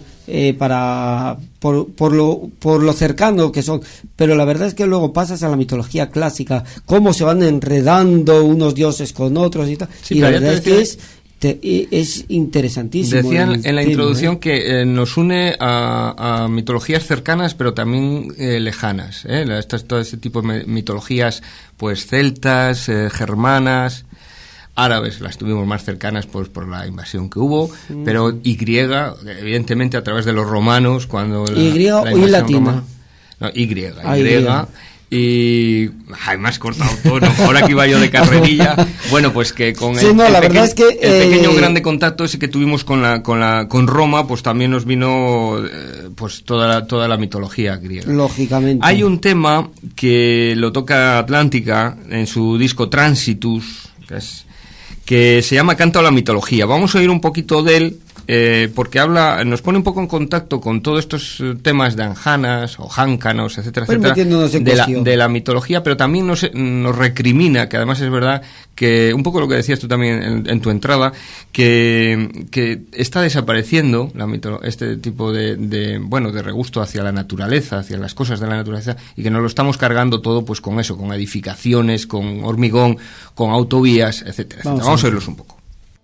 por lo cercano que son, pero la verdad es que luego pasas a la mitología clásica, cómo se van enredando unos dioses con otros y tal, sí, y la verdad es que es interesantísimo. Decían en la introducción que nos une a mitologías cercanas pero también lejanas, todo este tipo de mitologías pues celtas, germanas, árabes, las tuvimos más cercanas pues por la invasión que hubo, pero y griega, evidentemente a través de los romanos, cuando y griega o latina. Y griega. Y me has cortado todo, ¿no? Ahora que iba yo de carrerilla. Bueno, pues que con el pequeño grande contacto ese que tuvimos con Roma, pues también nos vino pues toda la mitología griega. Lógicamente. Hay un tema que lo toca Atlántica en su disco Transitus, que se llama Canto a la mitología. Vamos a oír un poquito de él, porque nos pone un poco en contacto con todos estos temas de anjanas o jáncanos, etcétera, de la mitología, pero también nos recrimina, que además es verdad que un poco lo que decías tú también en tu entrada, que está desapareciendo este tipo de regusto hacia la naturaleza, hacia las cosas de la naturaleza, y que nos lo estamos cargando todo pues con eso, con edificaciones, con hormigón, con autovías, etcétera. Vamos a oírlos un poco.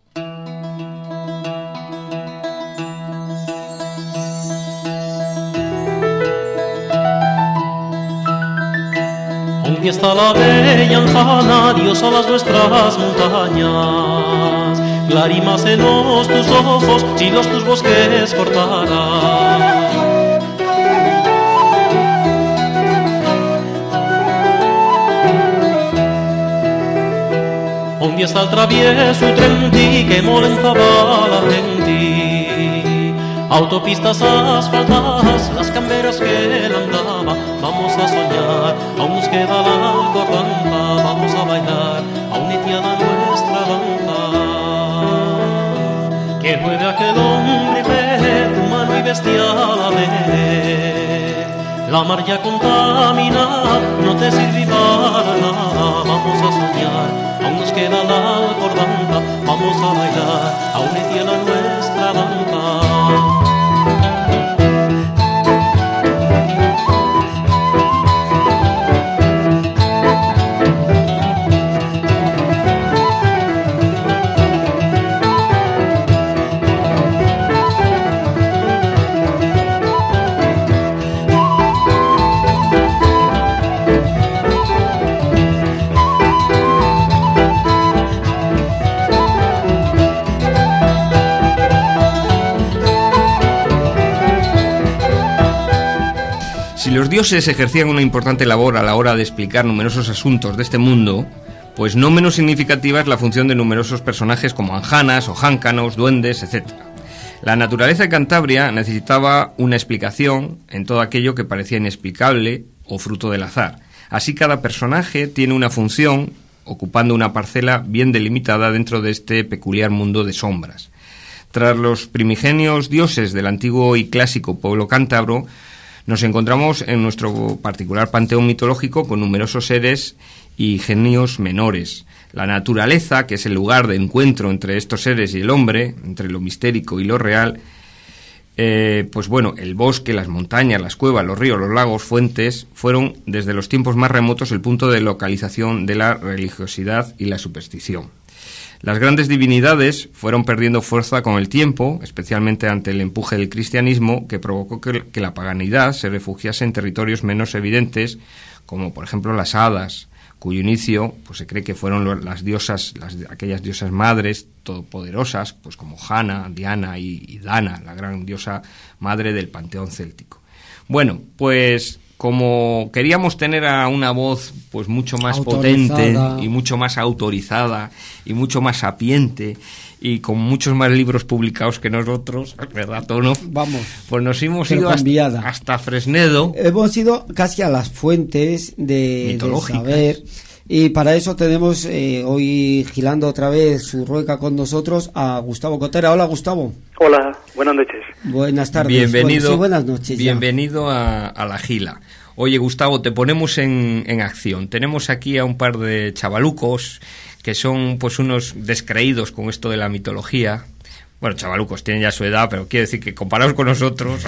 Aquí está la bella Anjana, Dios a las nuestras montañas, lágrimas en los tus ojos, si los tus bosques cortaran. empieza el travieso trenti que molestaba la gente. Autopistas asfaltadas, las camberas que él andaba. Vamos a soñar, aún nos queda la alcorranca. Vamos a bailar, aún etiada nuestra banca. Que juegue aquel hombre pez, humano y bestial a ver. La mar ya contamina, no te sirve para nada. Vamos a soñar, aún nos queda la alcorranca. Vamos a bailar, aún etiada nuestra banca. Si los dioses ejercían una importante labor a la hora de explicar numerosos asuntos de este mundo, pues no menos significativa es la función de numerosos personajes como anjanas o jáncanos, duendes, etc. La naturaleza de Cantabria necesitaba una explicación en todo aquello que parecía inexplicable o fruto del azar. Así cada personaje tiene una función, ocupando una parcela bien delimitada dentro de este peculiar mundo de sombras. Tras los primigenios dioses del antiguo y clásico pueblo cántabro, nos encontramos en nuestro particular panteón mitológico con numerosos seres y genios menores. La naturaleza, que es el lugar de encuentro entre estos seres y el hombre, entre lo mistérico y lo real, pues bueno, el bosque, las montañas, las cuevas, los ríos, los lagos, fuentes, fueron desde los tiempos más remotos el punto de localización de la religiosidad y la superstición. Las grandes divinidades fueron perdiendo fuerza con el tiempo, especialmente ante el empuje del cristianismo, que provocó que la paganidad se refugiase en territorios menos evidentes, como por ejemplo las hadas, cuyo inicio pues se cree que fueron las diosas, aquellas diosas madres todopoderosas, pues como Jana, Diana y Dana, la gran diosa madre del panteón céltico. Bueno, pues como queríamos tener a una voz pues mucho más potente y mucho más autorizada y mucho más sapiente y con muchos más libros publicados que nosotros, ¿verdad, Tono? Vamos. Pues nos hemos ido hasta Fresnedo. Hemos ido casi a las fuentes de saber. Y para eso tenemos hoy girando otra vez su rueca con nosotros a Gustavo Cotera. Hola, Gustavo. Hola, buenas noches. Buenas tardes. Bienvenido, sí, buenas noches. Bienvenido a la Gila. Oye, Gustavo, te ponemos en acción. Tenemos aquí a un par de chavalucos que son pues unos descreídos con esto de la mitología. Bueno, chavalucos, tienen ya su edad, pero quiero decir que comparados con nosotros...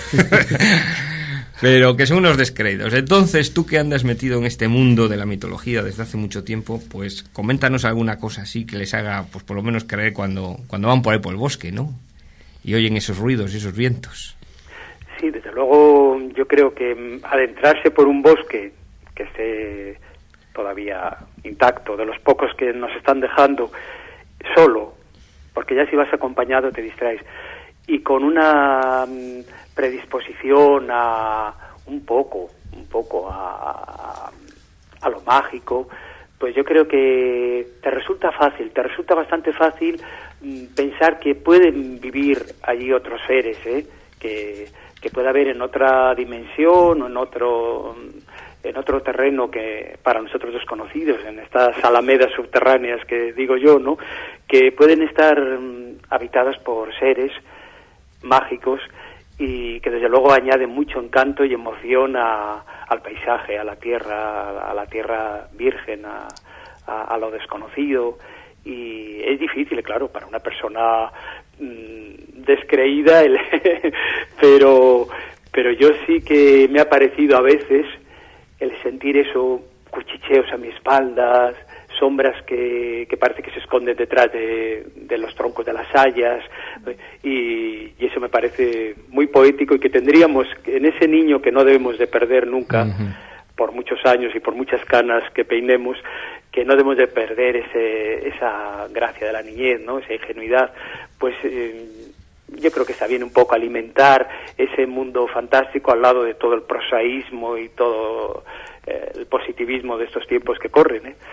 pero que son unos descreídos. Entonces, tú que andas metido en este mundo de la mitología desde hace mucho tiempo, pues coméntanos alguna cosa así que les haga, pues por lo menos creer cuando van por ahí por el bosque, ¿no? Y oyen esos ruidos y esos vientos. Sí, desde luego yo creo que adentrarse por un bosque que esté todavía intacto, de los pocos que nos están dejando, solo, porque ya si vas acompañado te distraes, y con una predisposición a un poco a lo mágico, pues yo creo que te resulta bastante fácil pensar que pueden vivir allí otros seres, que puede haber en otra dimensión o en otro terreno que para nosotros desconocidos, en estas alamedas subterráneas que digo yo, ¿no? Que pueden estar habitadas por seres mágicos y que desde luego añaden mucho encanto y emoción al paisaje, a la tierra virgen, a lo desconocido. Y es difícil, claro, para una persona descreída, pero yo sí que me ha parecido a veces el sentir eso, cuchicheos a mi espalda, sombras que parece que se esconden detrás de los troncos de las hayas, y eso me parece muy poético, y que tendríamos en ese niño que no debemos de perder nunca, por muchos años y por muchas canas que peinemos, que no debemos de perder esa gracia de la niñez, ¿no? Esa ingenuidad. Pues yo creo que está bien un poco alimentar ese mundo fantástico al lado de todo el prosaísmo y todo el positivismo de estos tiempos que corren,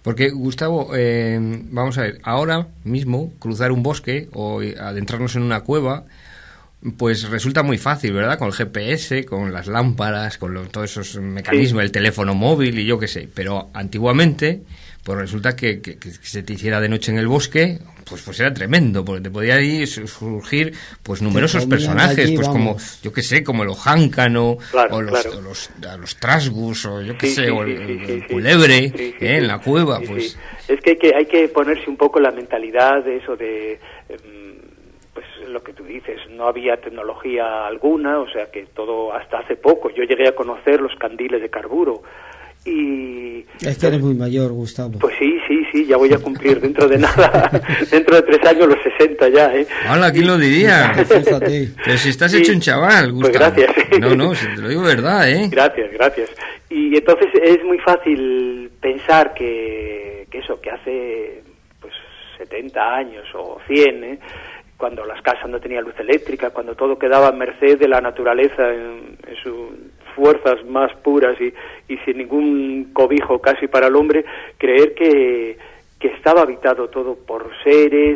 Porque, Gustavo, vamos a ver, ahora mismo cruzar un bosque o adentrarnos en una cueva, pues resulta muy fácil, ¿verdad? Con el GPS, con las lámparas, con todos esos mecanismos, el teléfono móvil y yo qué sé. Pero antiguamente, pues resulta que se te hiciera de noche en el bosque, pues era tremendo, porque te podía ahí surgir pues numerosos personajes, allí, pues como, yo qué sé, como el ojáncano, o los trasgus, o yo qué sé, o el culebre, en la cueva, pues... Es que hay que ponerse un poco la mentalidad de eso de... pues lo que tú dices, no había tecnología alguna, o sea que todo hasta hace poco. Yo llegué a conocer los candiles de carburo y... Es que eres muy mayor, Gustavo. Pues sí, ya voy a cumplir dentro de nada, dentro de 3 años los 60 ya, ¿eh? Hola, ¿quién lo diría? Pero si estás hecho un chaval, Gustavo. Pues gracias. No, si te lo digo verdad, ¿eh? Gracias. Y entonces es muy fácil pensar que eso, que hace pues 70 años o 100, ¿eh? Cuando las casas no tenían luz eléctrica, cuando todo quedaba a merced de la naturaleza en sus fuerzas más puras y sin ningún cobijo casi para el hombre, creer que estaba habitado todo por seres,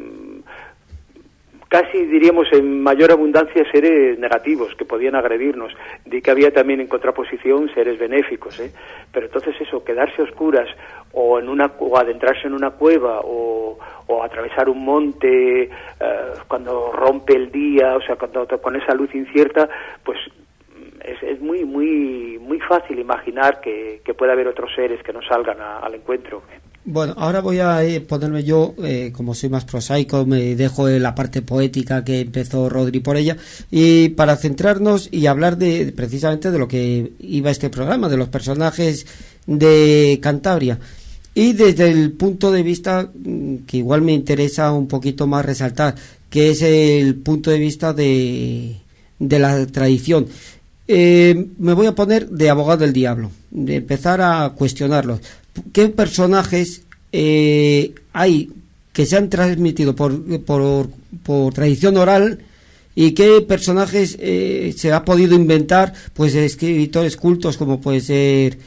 casi diríamos en mayor abundancia seres negativos que podían agredirnos, de que había también en contraposición seres benéficos, ¿eh? Pero entonces eso, quedarse a oscuras o adentrarse en una cueva o atravesar un monte cuando rompe el día, o sea, cuando con esa luz incierta, pues es muy fácil imaginar que puede haber otros seres que nos salgan al encuentro. Bueno, ahora voy a ponerme yo, como soy más prosaico, me dejo la parte poética que empezó Rodri por ella, y para centrarnos y hablar precisamente de lo que iba este programa, de los personajes de Cantabria. Y desde el punto de vista que igual me interesa un poquito más resaltar, que es el punto de vista de la tradición. Me voy a poner de abogado del diablo, de empezar a cuestionarlos. ¿Qué personajes hay que se han transmitido por tradición oral y qué personajes se ha podido inventar, pues escritores cultos como puede ser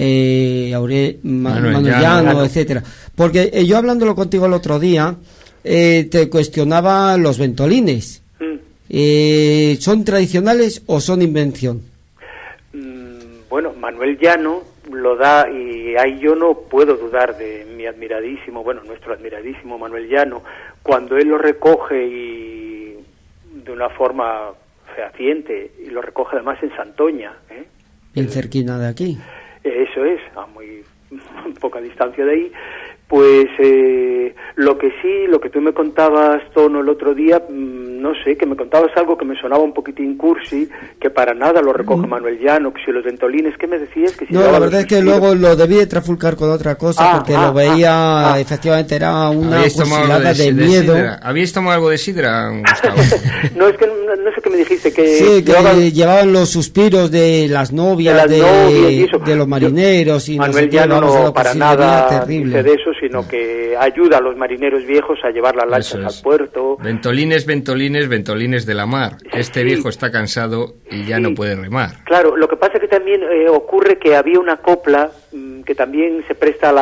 Manuel Llano, etcétera? Porque yo hablándolo contigo el otro día te cuestionaba los ventolines. ¿Son tradicionales o son invención? Bueno, Manuel Llano lo da, y ahí yo no puedo dudar de nuestro admiradísimo Manuel Llano, cuando él lo recoge y de una forma fehaciente, y lo recoge además en Santoña, bien cerquina de aquí. Eso es, a muy poca distancia de ahí. Pues lo que tú me contabas, Tono, el otro día, no sé, que me contabas algo que me sonaba un poquitín cursi, que para nada lo recoge Manuel Llano, que si los ventolines, ¿qué me decías? Que si no, la verdad es que luego lo debí de trafulcar con otra cosa, porque lo veía, efectivamente, era una cursilada de miedo. ¿Habíais tomado algo de sidra, Gustavo? No, es que no sé qué me dijiste, que... Sí, que llevaban los suspiros de las novias, de los marineros, y Manuel Llano no para nada dice de eso, sino que ayuda a los marineros viejos a llevar las lanchas al puerto. Ventolines de la mar. Este viejo está cansado y ya no puede remar. Claro, lo que pasa es que también ocurre que había una copla que también se presta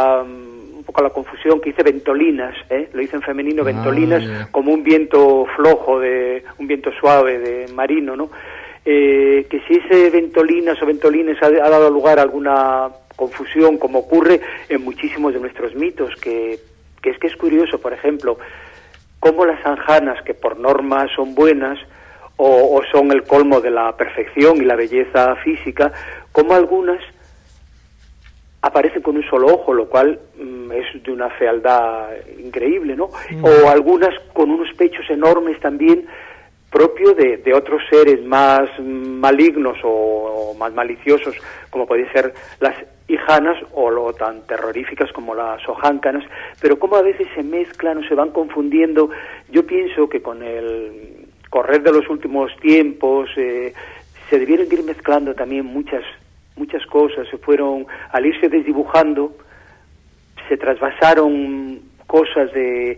un poco a la confusión, que dice ventolinas, lo dice en femenino, ventolinas, como un viento flojo, un viento suave de marino, ¿no? Que si ese ventolinas o ventolines ha dado lugar a alguna confusión, como ocurre en muchísimos de nuestros mitos, que es curioso, por ejemplo, cómo las anjanas, que por norma son buenas o son el colmo de la perfección y la belleza física, como algunas aparecen con un solo ojo, lo cual es de una fealdad increíble, ¿no? O algunas con unos pechos enormes también, propio de otros seres más malignos o más maliciosos, como pueden ser las hijanas o lo tan terroríficas como las ojáncanas, pero como a veces se mezclan o se van confundiendo. Yo pienso que con el correr de los últimos tiempos se debieron ir mezclando también muchas cosas, al irse desdibujando, se trasvasaron cosas de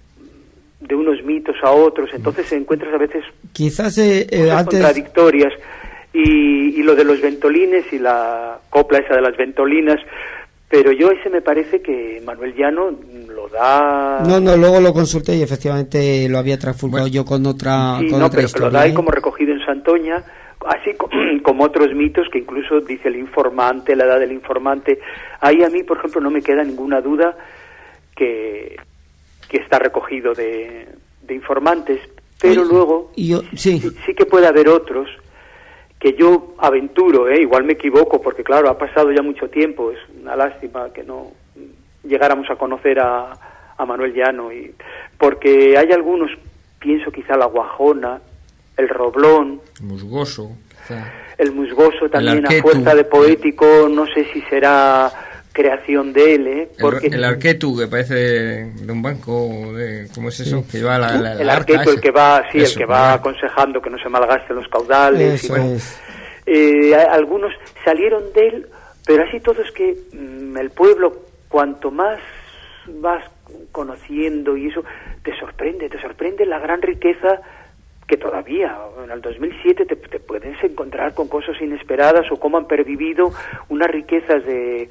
unos mitos a otros, entonces encuentras a veces quizás cosas contradictorias, y lo de los ventolines y la copla esa de las ventolinas, Pero yo ese me parece que Manuel Llano lo da... No, luego lo consulté y efectivamente lo había transformado yo con otra, sí, con no, otra pero historia. Que lo da ahí como recogido en Santoña, así como otros mitos que incluso dice el informante, la edad del informante. Ahí a mí, por ejemplo, no me queda ninguna duda que está recogido de informantes, pero luego sí que puede haber otros que yo aventuro, igual me equivoco, porque claro, ha pasado ya mucho tiempo, es una lástima que no llegáramos a conocer a Manuel Llano, porque hay algunos, pienso quizá la Guajona, el Roblón, Musgoso, quizá. El Musgoso también, a Arquetu, fuerza de poético, no sé si será creación de él, porque el Arquetu, que parece de un banco, ¿cómo es eso? Que lleva el Arquetu, el que va, el que va aconsejando que no se malgasten los caudales. Eso es. Algunos salieron de él, pero así todo es que el pueblo, cuanto más vas conociendo y eso, te sorprende la gran riqueza que todavía en el 2007 te puedes encontrar con cosas inesperadas, o cómo han pervivido unas riquezas de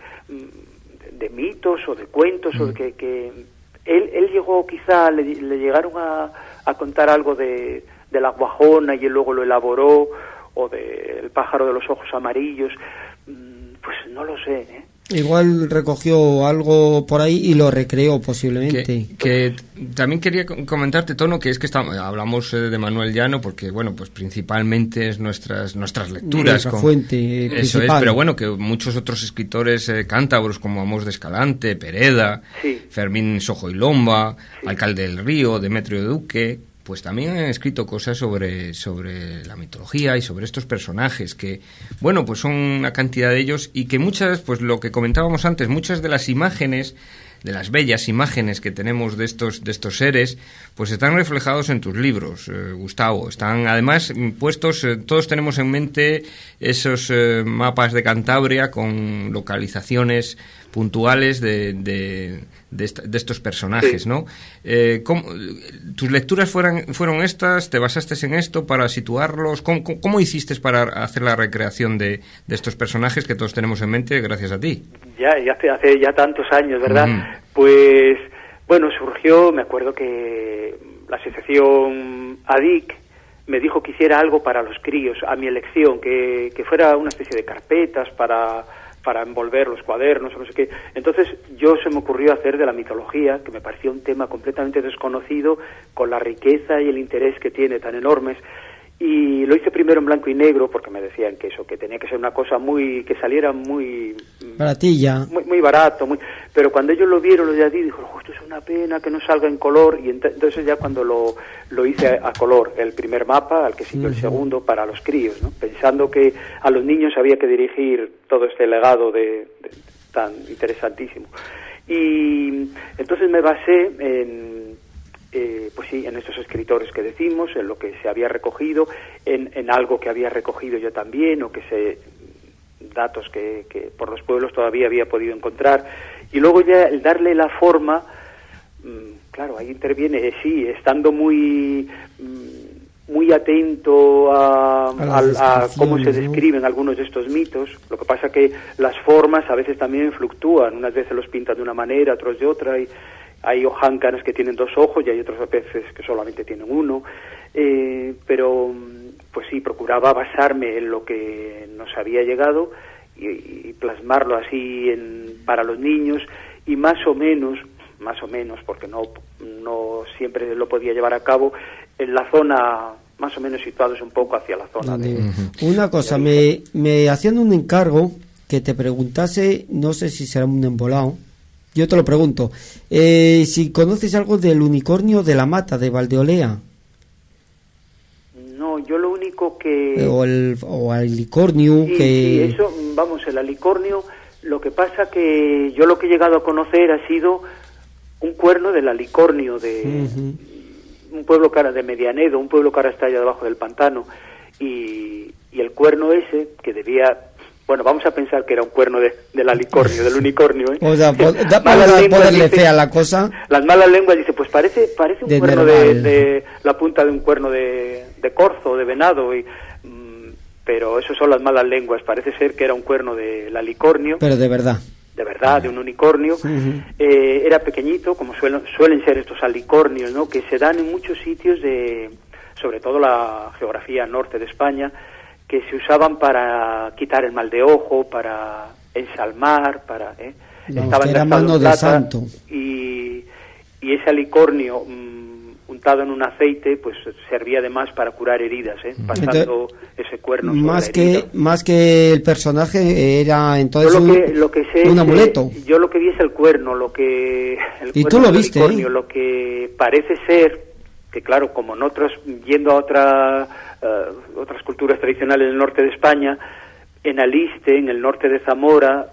mitos o de cuentos, o de que él llegó, quizá le llegaron a contar algo de la Guajona y él luego lo elaboró, o del pájaro de los ojos amarillos, pues no lo sé, Igual recogió algo por ahí y lo recreó posiblemente. Que también quería comentarte, Tono, que es que hablamos de Manuel Llano porque, bueno, pues principalmente es nuestras lecturas. Nuestra fuente eso principal. es, pero bueno, que muchos otros escritores cántabros como Amos de Escalante, Pereda, Fermín Sojo y Lomba, Alcalde del Río, Demetrio de Duque, pues también han escrito cosas sobre la mitología y sobre estos personajes que, bueno, pues son una cantidad de ellos, y que muchas, pues lo que comentábamos antes, muchas de las imágenes, de las bellas imágenes que tenemos de estos seres, pues están reflejados en tus libros, Gustavo. Están además puestos, todos tenemos en mente esos mapas de Cantabria con localizaciones puntuales de estos personajes, ¿no? ¿Tus lecturas fueron estas? ¿Te basaste en esto para situarlos? ¿Cómo hiciste para hacer la recreación de estos personajes que todos tenemos en mente gracias a ti? Ya hace ya tantos años, ¿verdad? Pues, bueno, surgió, me acuerdo que la asociación ADIC me dijo que hiciera algo para los críos, a mi elección, que fuera una especie de carpetas para envolver los cuadernos o no sé qué. Entonces se me ocurrió hacer de la mitología, que me parecía un tema completamente desconocido, con la riqueza y el interés que tiene tan enormes, y lo hice primero en blanco y negro porque me decían que tenía que ser una cosa que saliera muy baratilla, muy barato, pero cuando ellos lo vieron, los de allí, dijo, esto es una pena que no salga en color, y entonces ya cuando lo hice a color, el primer mapa, al que siguió el segundo, para los críos, ¿no? Pensando que a los niños había que dirigir todo este legado tan interesantísimo. Y entonces me basé en estos escritores que decimos, en lo que se había recogido, en algo que había recogido yo también, o datos que por los pueblos todavía había podido encontrar, y luego ya el darle la forma, claro, ahí interviene, estando muy atento a cómo se describen algunos de estos mitos. Lo que pasa que las formas a veces también fluctúan, unas veces los pintan de una manera, otros de otra, y hay ojáncanas que tienen 2 ojos y hay otros veces que solamente tienen 1, pero pues sí, procuraba basarme en lo que nos había llegado y plasmarlo así para los niños, y más o menos, porque no siempre lo podía llevar a cabo, en la zona, más o menos situados un poco hacia la zona de... Una cosa, me hacían un encargo que te preguntase, no sé si será un embolado, yo te lo pregunto, si conoces algo del unicornio de la Mata, de Valdeolea. No, yo lo único que... O el alicornio, sí, eso, vamos, el alicornio, lo que pasa que yo lo que he llegado a conocer ha sido un cuerno del alicornio de un pueblo cara de Medianedo, un pueblo cara está allá debajo del pantano, y el cuerno ese, que debía... Bueno, vamos a pensar que era un cuerno del alicornio, del unicornio, ¿eh? O sea, ponerle fe a la cosa. Las malas lenguas dicen, pues parece un cuerno de la punta de un cuerno de corzo, de venado, pero eso son las malas lenguas. Parece ser que era un cuerno del alicornio. Pero de verdad. de verdad, de un unicornio. Era pequeñito, como suelen ser estos alicornios, ¿no? Que se dan en muchos sitios sobre todo la geografía norte de España, que se usaban para quitar el mal de ojo, para ensalmar, estaban era mano de santo. Y ese alicornio untado en un aceite, pues servía además para curar heridas, pasando ese cuerno sobre la herida. Más que el personaje era entonces un amuleto. Yo lo que vi es el cuerno, y tú lo viste, alicornio, lo que parece ser que, claro, como yendo a otras culturas tradicionales del norte de España, en Aliste, en el norte de Zamora,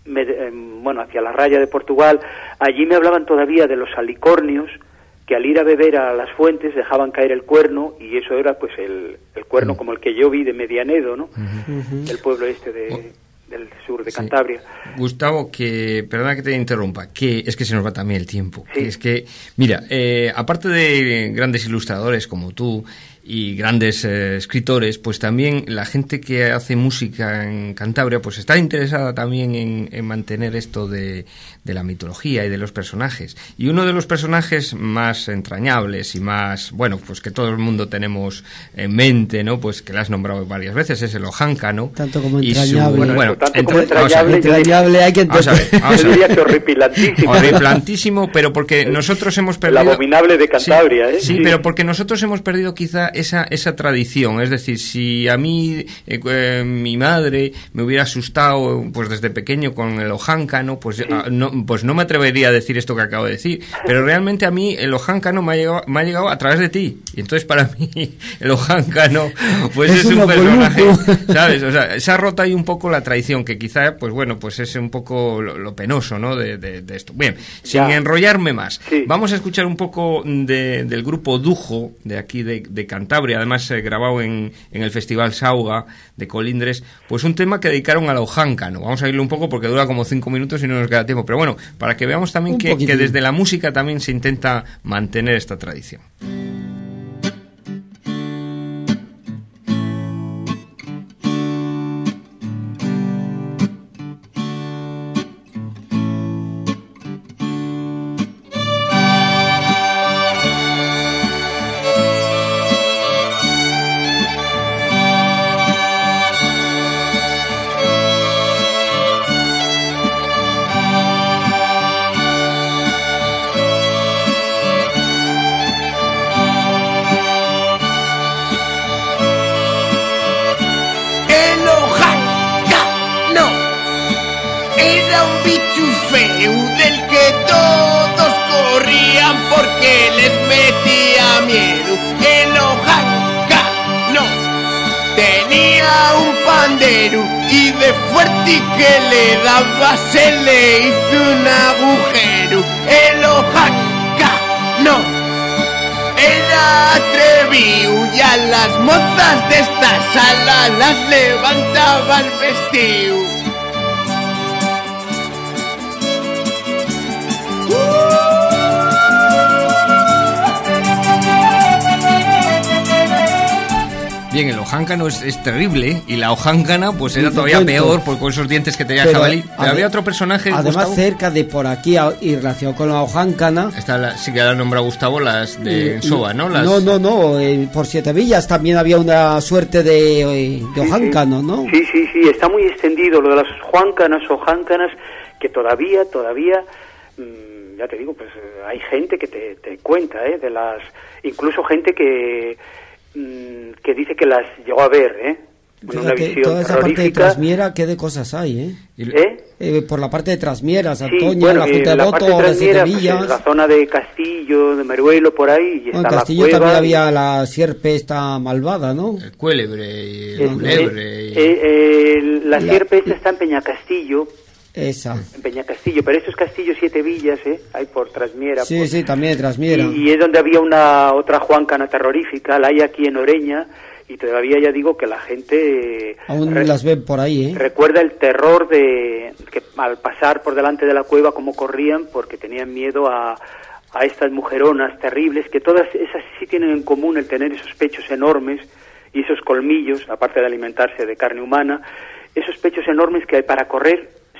hacia la raya de Portugal, allí me hablaban todavía de los alicornios, que al ir a beber a las fuentes dejaban caer el cuerno, y eso era pues el cuerno como el que yo vi de Medianedo, ¿no? El pueblo del sur de Cantabria. Gustavo, perdona que te interrumpa, que es que se nos va también el tiempo. Sí. Que es que, mira, aparte de grandes ilustradores como tú y grandes escritores, pues también la gente que hace música en Cantabria pues está interesada también en mantener esto de la mitología y de los personajes. Y uno de los personajes más entrañables y más, pues que todo el mundo tenemos en mente, ¿no? Pues que lo has nombrado varias veces, es el Ojáncano. Tanto como entrañable. Entrañable hay que entender. Yo diría que horripilantísimo. Horripilantísimo, pero porque nosotros hemos perdido... El abominable de Cantabria, sí, pero porque nosotros hemos perdido quizá esa tradición. Es decir, si a mí mi madre me hubiera asustado pues desde pequeño con el Ojáncano, pues no me atrevería a decir esto que acabo de decir, pero realmente a mí el Ojáncano me ha llegado a través de ti, y entonces para mí el Ojáncano pues es un personaje, ¿sabes? O sea, se ha roto ahí un poco la tradición, que quizá pues es un poco lo penoso, ¿no? de esto. Bien, sin enrollarme más, vamos a escuchar un poco del grupo Dujo de aquí de Cantabria, además grabado en el Festival Sauga de Colindres, pues un tema que dedicaron al Ojáncano. Vamos a oírlo un poco porque dura como 5 minutos y no nos queda tiempo, pero bueno, para que veamos también que desde la música también se intenta mantener esta tradición. Y de fuerte que le daba se le hizo un agujero. El Ojáncano era atrevido y a las mozas de esta sala las levantaba el vestido. Bien, el Ojáncano es terrible, y la Ojáncana pues era todavía peor, porque con esos dientes que tenía el jabalí. Pero había otro personaje, además, Gustavo, cerca de por aquí y relacionado con la Ojáncana. Sí que la ha nombrado Gustavo, las de Soba, ¿no? No, por Siete Villas también había una suerte de Ojáncano, ¿no? Sí, está muy extendido lo de las Juáncanas o Jáncanas, que todavía, ya te digo, pues hay gente que te cuenta, incluso gente que dice que las llegó a ver, una visión toda esa parte de Trasmiera, qué de cosas hay, por la parte de Trasmiera, Santoña, la Junta de Voto, las Siete Villas, pues, la zona de Castillo, de Meruelo, por ahí, y está en Castillo la cueva, también había la sierpe esta malvada, ¿no? El cuélebre, el culebre. La sierpe esta está en Peñacastillo. Esa. En Peñacastillo, pero esto es Castillo Siete Villas, hay por Trasmiera. Sí, también de Trasmiera. Y es donde había otra Juáncana terrorífica, la hay aquí en Oreña, y todavía ya digo que la gente... Aún las ven por ahí, Recuerda el terror de que al pasar por delante de la cueva, cómo corrían, porque tenían miedo a estas mujeronas terribles, que todas esas sí tienen en común el tener esos pechos enormes y esos colmillos, aparte de alimentarse de carne humana, esos pechos enormes que para correr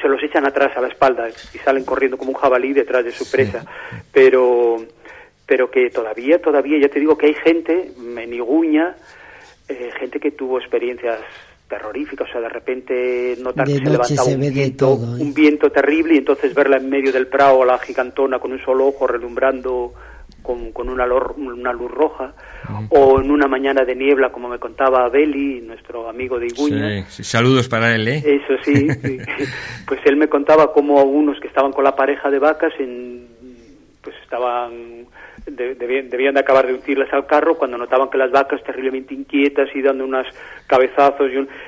se los echan atrás a la espalda y salen corriendo como un jabalí detrás de su presa. Pero que todavía, ya te digo que hay gente en Iguña, gente que tuvo experiencias terroríficas, o sea, de repente notar que se levantaba un viento terrible y entonces verla en medio del prado, la gigantona con un solo ojo relumbrando con una luz roja, o en una mañana de niebla, como me contaba Beli, nuestro amigo de Iguña. Sí, saludos para él, ¿eh? Eso sí, sí. Pues él me contaba cómo algunos que estaban con la pareja de vacas, pues estaban... debían de acabar de untirles al carro cuando notaban que las vacas terriblemente inquietas y dando unos cabezazos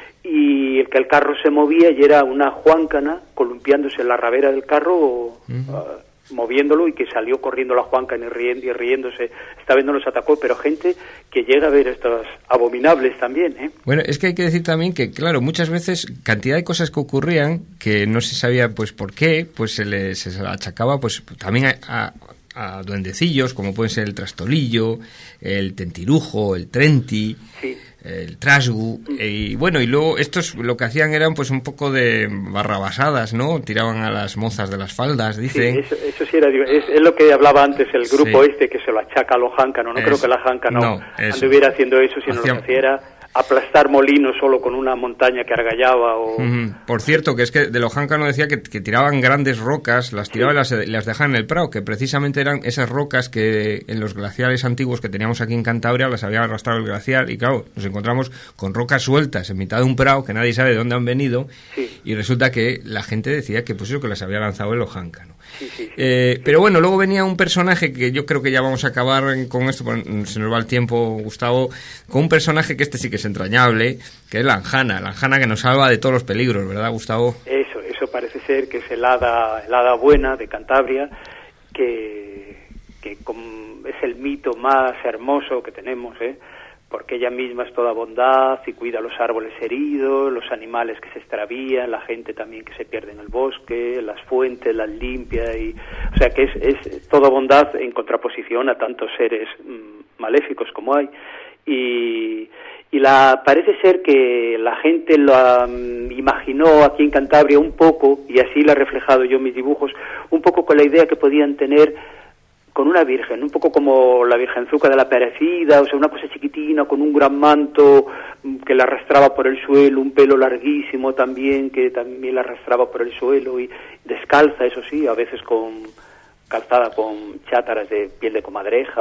y el carro se movía y era una juáncana columpiándose en la rabera del carro, moviéndolo, y que salió corriendo la juáncana y riéndose. Esta vez no los atacó, pero gente que llega a ver estos abominables también, ¿eh? Bueno, es que hay que decir también que, claro, muchas veces cantidad de cosas que ocurrían que no se sabía pues por qué, pues se les achacaba pues también a duendecillos, como pueden ser el trastolillo, el tentirujo, el trenti, el trasgu, y bueno, y luego estos lo que hacían eran pues un poco de barrabasadas, ¿no? Tiraban a las mozas de las faldas, dicen. Sí, eso sí era, es lo que hablaba antes el grupo que se lo achaca a los jáncanos. No creo que la jáncano anduviera haciendo eso, sino lo que hacía era aplastar molinos solo con una montaña que argallaba. Por cierto, que es que de los jáncanos decía que tiraban grandes rocas, las tiraban y las dejaban en el prado, que precisamente eran esas rocas que en los glaciares antiguos que teníamos aquí en Cantabria las había arrastrado el glaciar, y claro, nos encontramos con rocas sueltas en mitad de un prado que nadie sabe de dónde han venido, y resulta que la gente decía que pues eso, que las había lanzado en los jáncanos. Pero bueno, luego venía un personaje que yo creo que ya vamos a acabar con esto, se nos va el tiempo, Gustavo, con un personaje que este sí que es entrañable, que es la Anjana que nos salva de todos los peligros, ¿verdad, Gustavo? Eso parece ser que es el hada buena de Cantabria, que es el mito más hermoso que tenemos, porque ella misma es toda bondad y cuida los árboles heridos, los animales que se extravían, la gente también que se pierde en el bosque, las fuentes las limpia, o sea que es toda bondad en contraposición a tantos seres maléficos como hay. Y parece ser que la gente lo imaginó aquí en Cantabria un poco, y así lo he reflejado yo en mis dibujos, un poco con la idea que podían tener con una virgen, un poco como la Virgenzuca de la Perecida, o sea, una cosa chiquitina con un gran manto que la arrastraba por el suelo, un pelo larguísimo también que también la arrastraba por el suelo, y descalza, eso sí, a veces calzada con chátaras de piel de comadreja,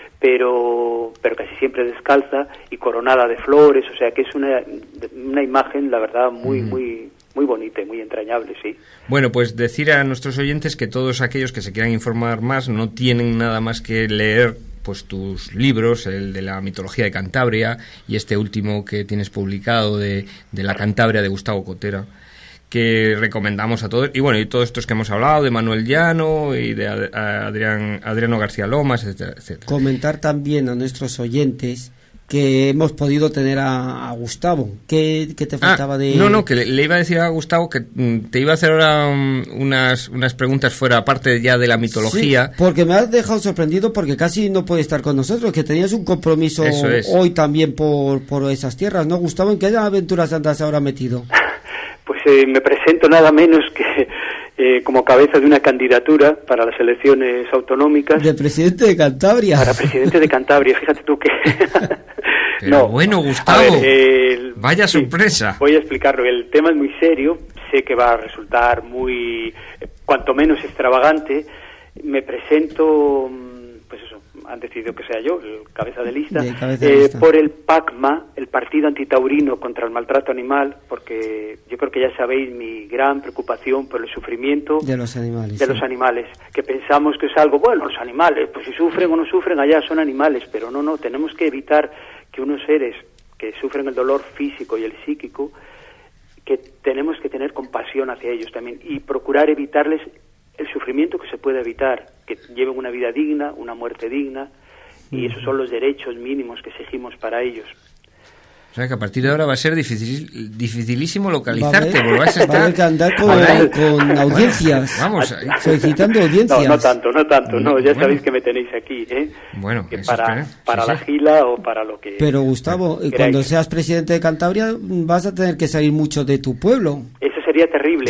pero casi siempre descalza y coronada de flores, o sea que es una imagen, la verdad, muy bonita y muy entrañable, sí. Bueno, pues decir a nuestros oyentes que todos aquellos que se quieran informar más no tienen nada más que leer pues tus libros, el de la mitología de Cantabria y este último que tienes publicado de la Cantabria de Gustavo Cotera, que recomendamos a todos, y bueno, y todos estos que hemos hablado, de Manuel Llano y de Adriano García Lomas, etcétera, etcétera. Comentar también a nuestros oyentes que hemos podido tener a Gustavo. ¿Qué te faltaba de...? No, que le iba a decir a Gustavo que te iba a hacer ahora unas preguntas fuera, aparte ya de la mitología. Sí, porque me has dejado sorprendido porque casi no puede estar con nosotros, que tenías un compromiso hoy también por esas tierras, ¿no, Gustavo? ¿En qué aventuras andas ahora metido? Pues me presento nada menos que como cabeza de una candidatura para las elecciones autonómicas. ¿De presidente de Cantabria? Para presidente de Cantabria, fíjate tú que... Pero no, bueno, Gustavo, vaya sorpresa. Voy a explicarlo, el tema es muy serio, sé que va a resultar muy, cuanto menos extravagante. Me presento, pues eso, han decidido que sea yo, el cabeza de lista, por el PACMA, el Partido Antitaurino contra el Maltrato Animal, porque yo creo que ya sabéis mi gran preocupación por el sufrimiento de los animales. Los animales, que pensamos que es algo, bueno, los animales, pues si sufren o no sufren, allá son animales, pero no, tenemos que evitar que unos seres que sufren el dolor físico y el psíquico, que tenemos que tener compasión hacia ellos también y procurar evitarles el sufrimiento que se puede evitar, que lleven una vida digna, una muerte digna, y esos son los derechos mínimos que exigimos para ellos. O sea que a partir de ahora va a ser dificilísimo localizarte, va a haber que andar con audiencias, solicitando audiencias. No tanto, ya sabéis que me tenéis aquí, Bueno, que para la gila o para lo que... Pero Gustavo, cuando seas presidente de Cantabria vas a tener que salir mucho de tu pueblo. Eso sería terrible.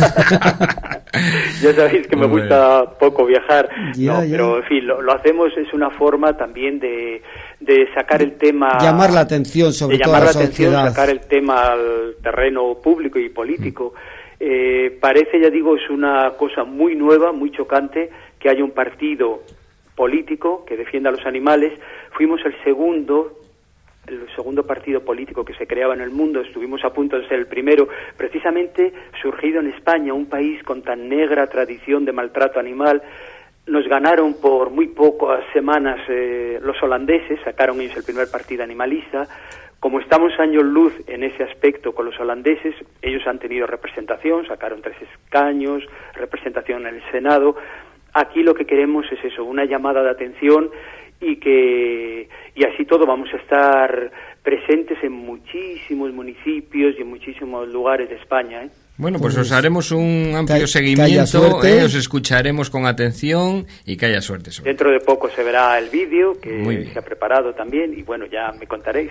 Ya sabéis que me gusta poco viajar, pero en fin, lo hacemos, es una forma también de sacar el tema, llamar la atención sobre todo a la sociedad, sacar el tema al terreno público y político. Parece, ya digo, es una cosa muy nueva, muy chocante que haya un partido político que defienda a los animales. Fuimos el segundo partido político que se creaba en el mundo, estuvimos a punto de ser el primero, precisamente surgido en España, un país con tan negra tradición de maltrato animal. Nos ganaron por muy pocas semanas los holandeses, sacaron ellos el primer partido animalista. Como estamos años luz en ese aspecto con los holandeses, ellos han tenido representación, sacaron 3 escaños, representación en el Senado. Aquí lo que queremos es eso, una llamada de atención, y así todo vamos a estar presentes en muchísimos municipios y en muchísimos lugares de España, ¿eh? Bueno, pues os haremos un amplio seguimiento, os escucharemos con atención y que haya suerte. Dentro de poco se verá el vídeo que se ha preparado también, y bueno, ya me contaréis.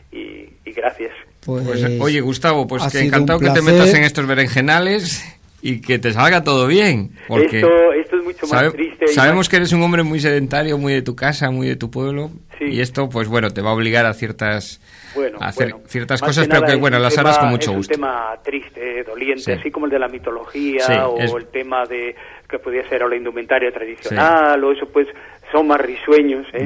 Y gracias. Pues oye, Gustavo, pues que encantado que te metas en estos berenjenales y que te salga todo bien. Porque esto es mucho más triste. Sabemos que eres un hombre muy sedentario, muy de tu casa, muy de tu pueblo. Sí. Y esto, pues bueno, te va a obligar a ciertas ciertas cosas, pero que bueno, las harás con mucho gusto. Es un tema triste, doliente, así como el de la mitología, el tema de que podía ser o la indumentaria tradicional, o eso, pues son más risueños, ¿eh?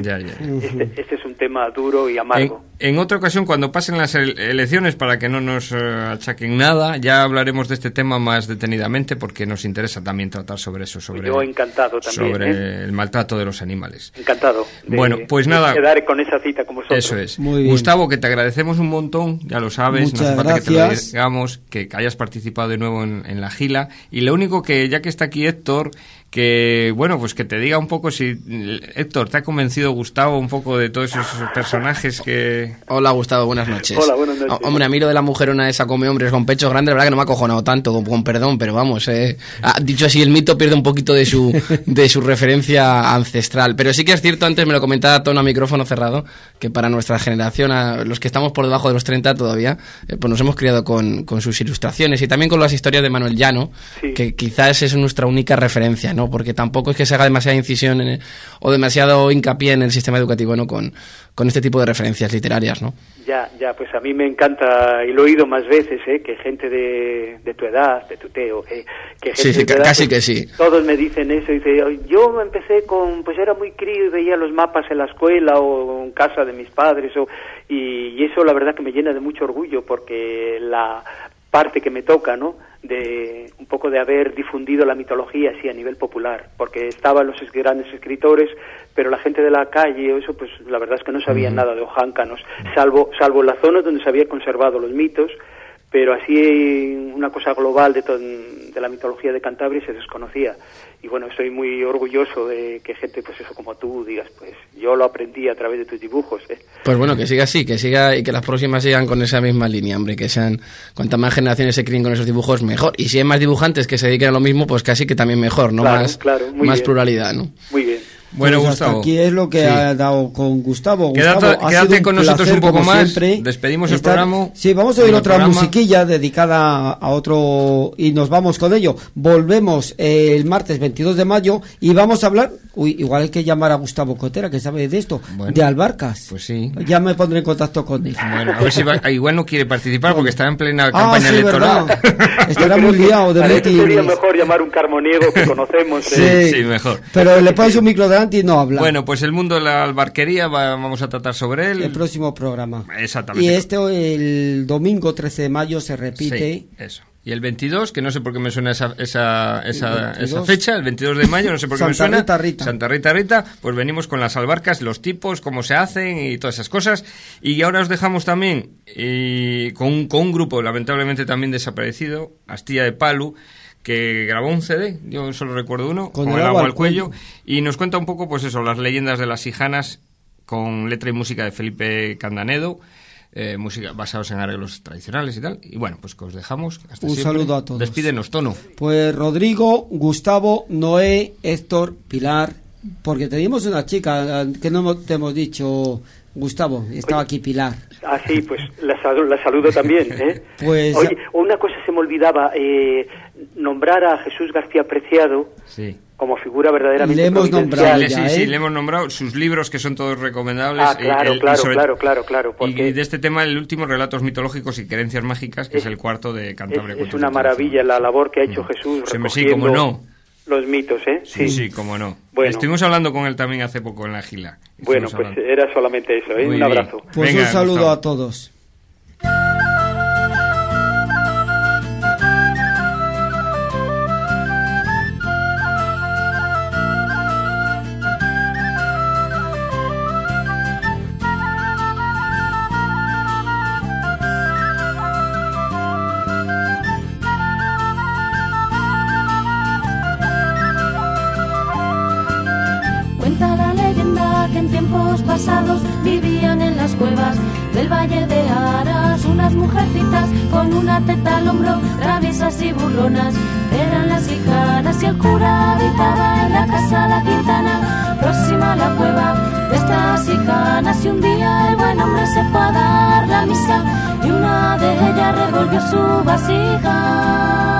Este es un tema duro y amargo. En otra ocasión, cuando pasen las elecciones, para que no nos achaquen nada, ya hablaremos de este tema más detenidamente, porque nos interesa también tratar sobre eso, yo encantado también, sobre el maltrato de los animales. Encantado. Bueno, pues nada. Quedar con esa cita como vosotros. Eso es. Muy bien. Gustavo, que te agradecemos un montón, ya lo sabes, muchas no hace falta gracias. que te lo digamos, que hayas participado de nuevo en la gila. Y lo único que, ya que está aquí Héctor, que bueno, pues que te diga un poco si Héctor, ¿te ha convencido Gustavo un poco de todos esos personajes que...? Hola Gustavo, buenas noches. Hola, buenas noches. Hombre, a mí lo de la mujerona esa come hombres con pechos grandes, la verdad que no me ha acojonado tanto, con perdón, pero vamos, dicho así, el mito pierde un poquito de su referencia ancestral. Pero sí que es cierto, antes me lo comentaba Tono a micrófono cerrado, que para nuestra generación, a los que estamos por debajo de los 30 todavía, pues nos hemos criado con sus ilustraciones y también con las historias de Manuel Llano, que quizás es nuestra única referencia, ¿no? Porque tampoco es que se haga demasiada incisión o demasiado hincapié en el sistema educativo, ¿no? Con este tipo de referencias literarias, ¿no? Ya, pues a mí me encanta, y lo he oído más veces, que gente de tu edad, de tu teo, que gente de tu edad, casi que sí. Todos me dicen eso, y dice, yo empecé pues era muy crío y veía los mapas en la escuela o en casa de mis padres, y eso la verdad que me llena de mucho orgullo, porque la parte que me toca, ¿no?, de un poco de haber difundido la mitología así a nivel popular, porque estaban los grandes escritores, pero la gente de la calle o eso, pues la verdad es que no sabían nada de ojáncanos, salvo la zona donde se habían conservado los mitos, pero así una cosa global de la mitología de Cantabria se desconocía. Y bueno, estoy muy orgulloso de que gente, pues eso, como tú, digas, pues yo lo aprendí a través de tus dibujos, ¿eh? Pues bueno, que siga así, que siga y que las próximas sigan con esa misma línea, hombre, que sean, cuantas más generaciones se críen con esos dibujos, mejor. Y si hay más dibujantes que se dediquen a lo mismo, pues casi que también mejor, ¿no? Claro, más pluralidad, ¿no? Muy bien. Bueno, pues Gustavo. Hasta aquí es lo que ha dado con Gustavo. Quédate con nosotros un poco más. Siempre. Despedimos el programa. Sí, vamos a oír otra musiquilla dedicada a otro y nos vamos con ello. Volvemos el martes 22 de mayo y vamos a hablar, igual hay que llamar a Gustavo Cotera, que sabe de esto, de Albarcas. Pues sí. Ya me pondré en contacto con él. Bueno, a ver si igual no quiere participar porque está en plena campaña electoral. Estará muy liado de mítines. Sería mejor llamar un carmoniego que conocemos. Sí, mejor. Pero le pones un micro delante y no habla. Bueno, pues el mundo de la albarquería vamos a tratar sobre él. El próximo programa. Exactamente. Y el domingo 13 de mayo se repite. Sí, eso. Y el 22, que no sé por qué me suena esa fecha, el 22 de mayo, no sé por qué me suena. Santa Rita, pues venimos con las albarcas, los tipos, cómo se hacen y todas esas cosas. Y ahora os dejamos también con un grupo lamentablemente también desaparecido, Astilla de Palu, que grabó un CD, yo solo recuerdo uno, con el agua al cuello, y nos cuenta un poco, pues eso, las leyendas de las Sijanas, con letra y música de Felipe Candanedo, música basados en arreglos tradicionales y tal. Y bueno, pues que os dejamos. Hasta siempre. Saludo a todos. Despídenos, Tono. Pues Rodrigo, Gustavo, Noé, Héctor, Pilar, porque teníamos una chica que no te hemos dicho, Gustavo, estaba aquí Pilar. Ah, sí, pues la saludo también, ¿eh? Pues, oye, una cosa se me olvidaba nombrar a Jesús García Preciado. Sí. Como figura verdaderamente le hemos nombrado ya, sí, le hemos nombrado sus libros, que son todos recomendables. Claro. Porque... Y de este tema, el último, Relatos mitológicos y creencias mágicas, que es el cuarto de Cantabria. Es una maravilla la labor que ha hecho Jesús recogiendo sí, como no. Los mitos, ¿eh? Sí, como no. Bueno. Estuvimos hablando con él también hace poco en la Gila. Bueno, pues era solamente eso, ¿eh? Un abrazo. Pues venga, un saludo, Gustavo, a todos. En tiempos pasados vivían en las cuevas del Valle de Aras unas mujercitas con una teta al hombro, traviesas y burlonas. Eran las Ijanas y el cura habitaba en la casa La Quintana, próxima a la cueva de estas Ijanas. Y un día el buen hombre se fue a dar la misa y una de ellas revolvió su vasija.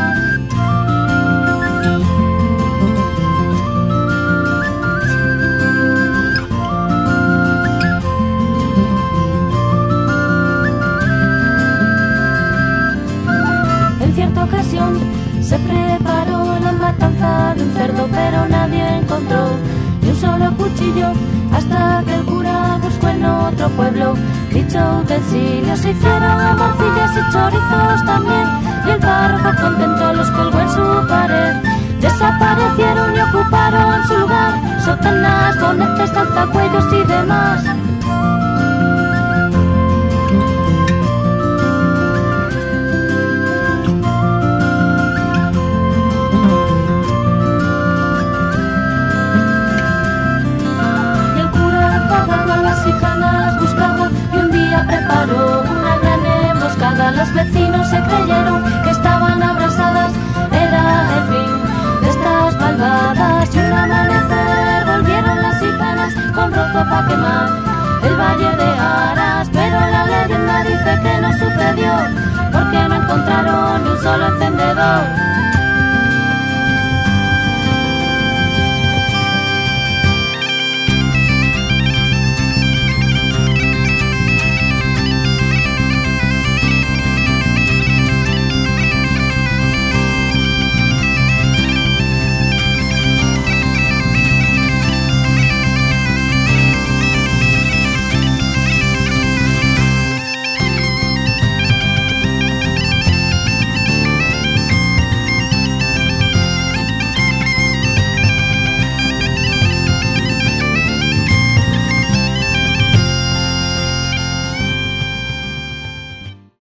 Ocasión se preparó la matanza de un cerdo, pero nadie encontró ni un solo cuchillo hasta que el cura buscó en otro pueblo dicho utensilio. Se hicieron morcillas y chorizos también, y el párroco contento los colgó en su pared. Desaparecieron y ocuparon su lugar sotanas, bonetes, alzacuellos y demás. Preparó una gran emboscada. Los vecinos se creyeron que estaban abrasadas. Era el fin de estas malvadas. Y un amanecer volvieron las Ijanas con rozo pa' quemar el Valle de Aras. Pero la leyenda dice que no sucedió porque no encontraron ni un solo encendedor.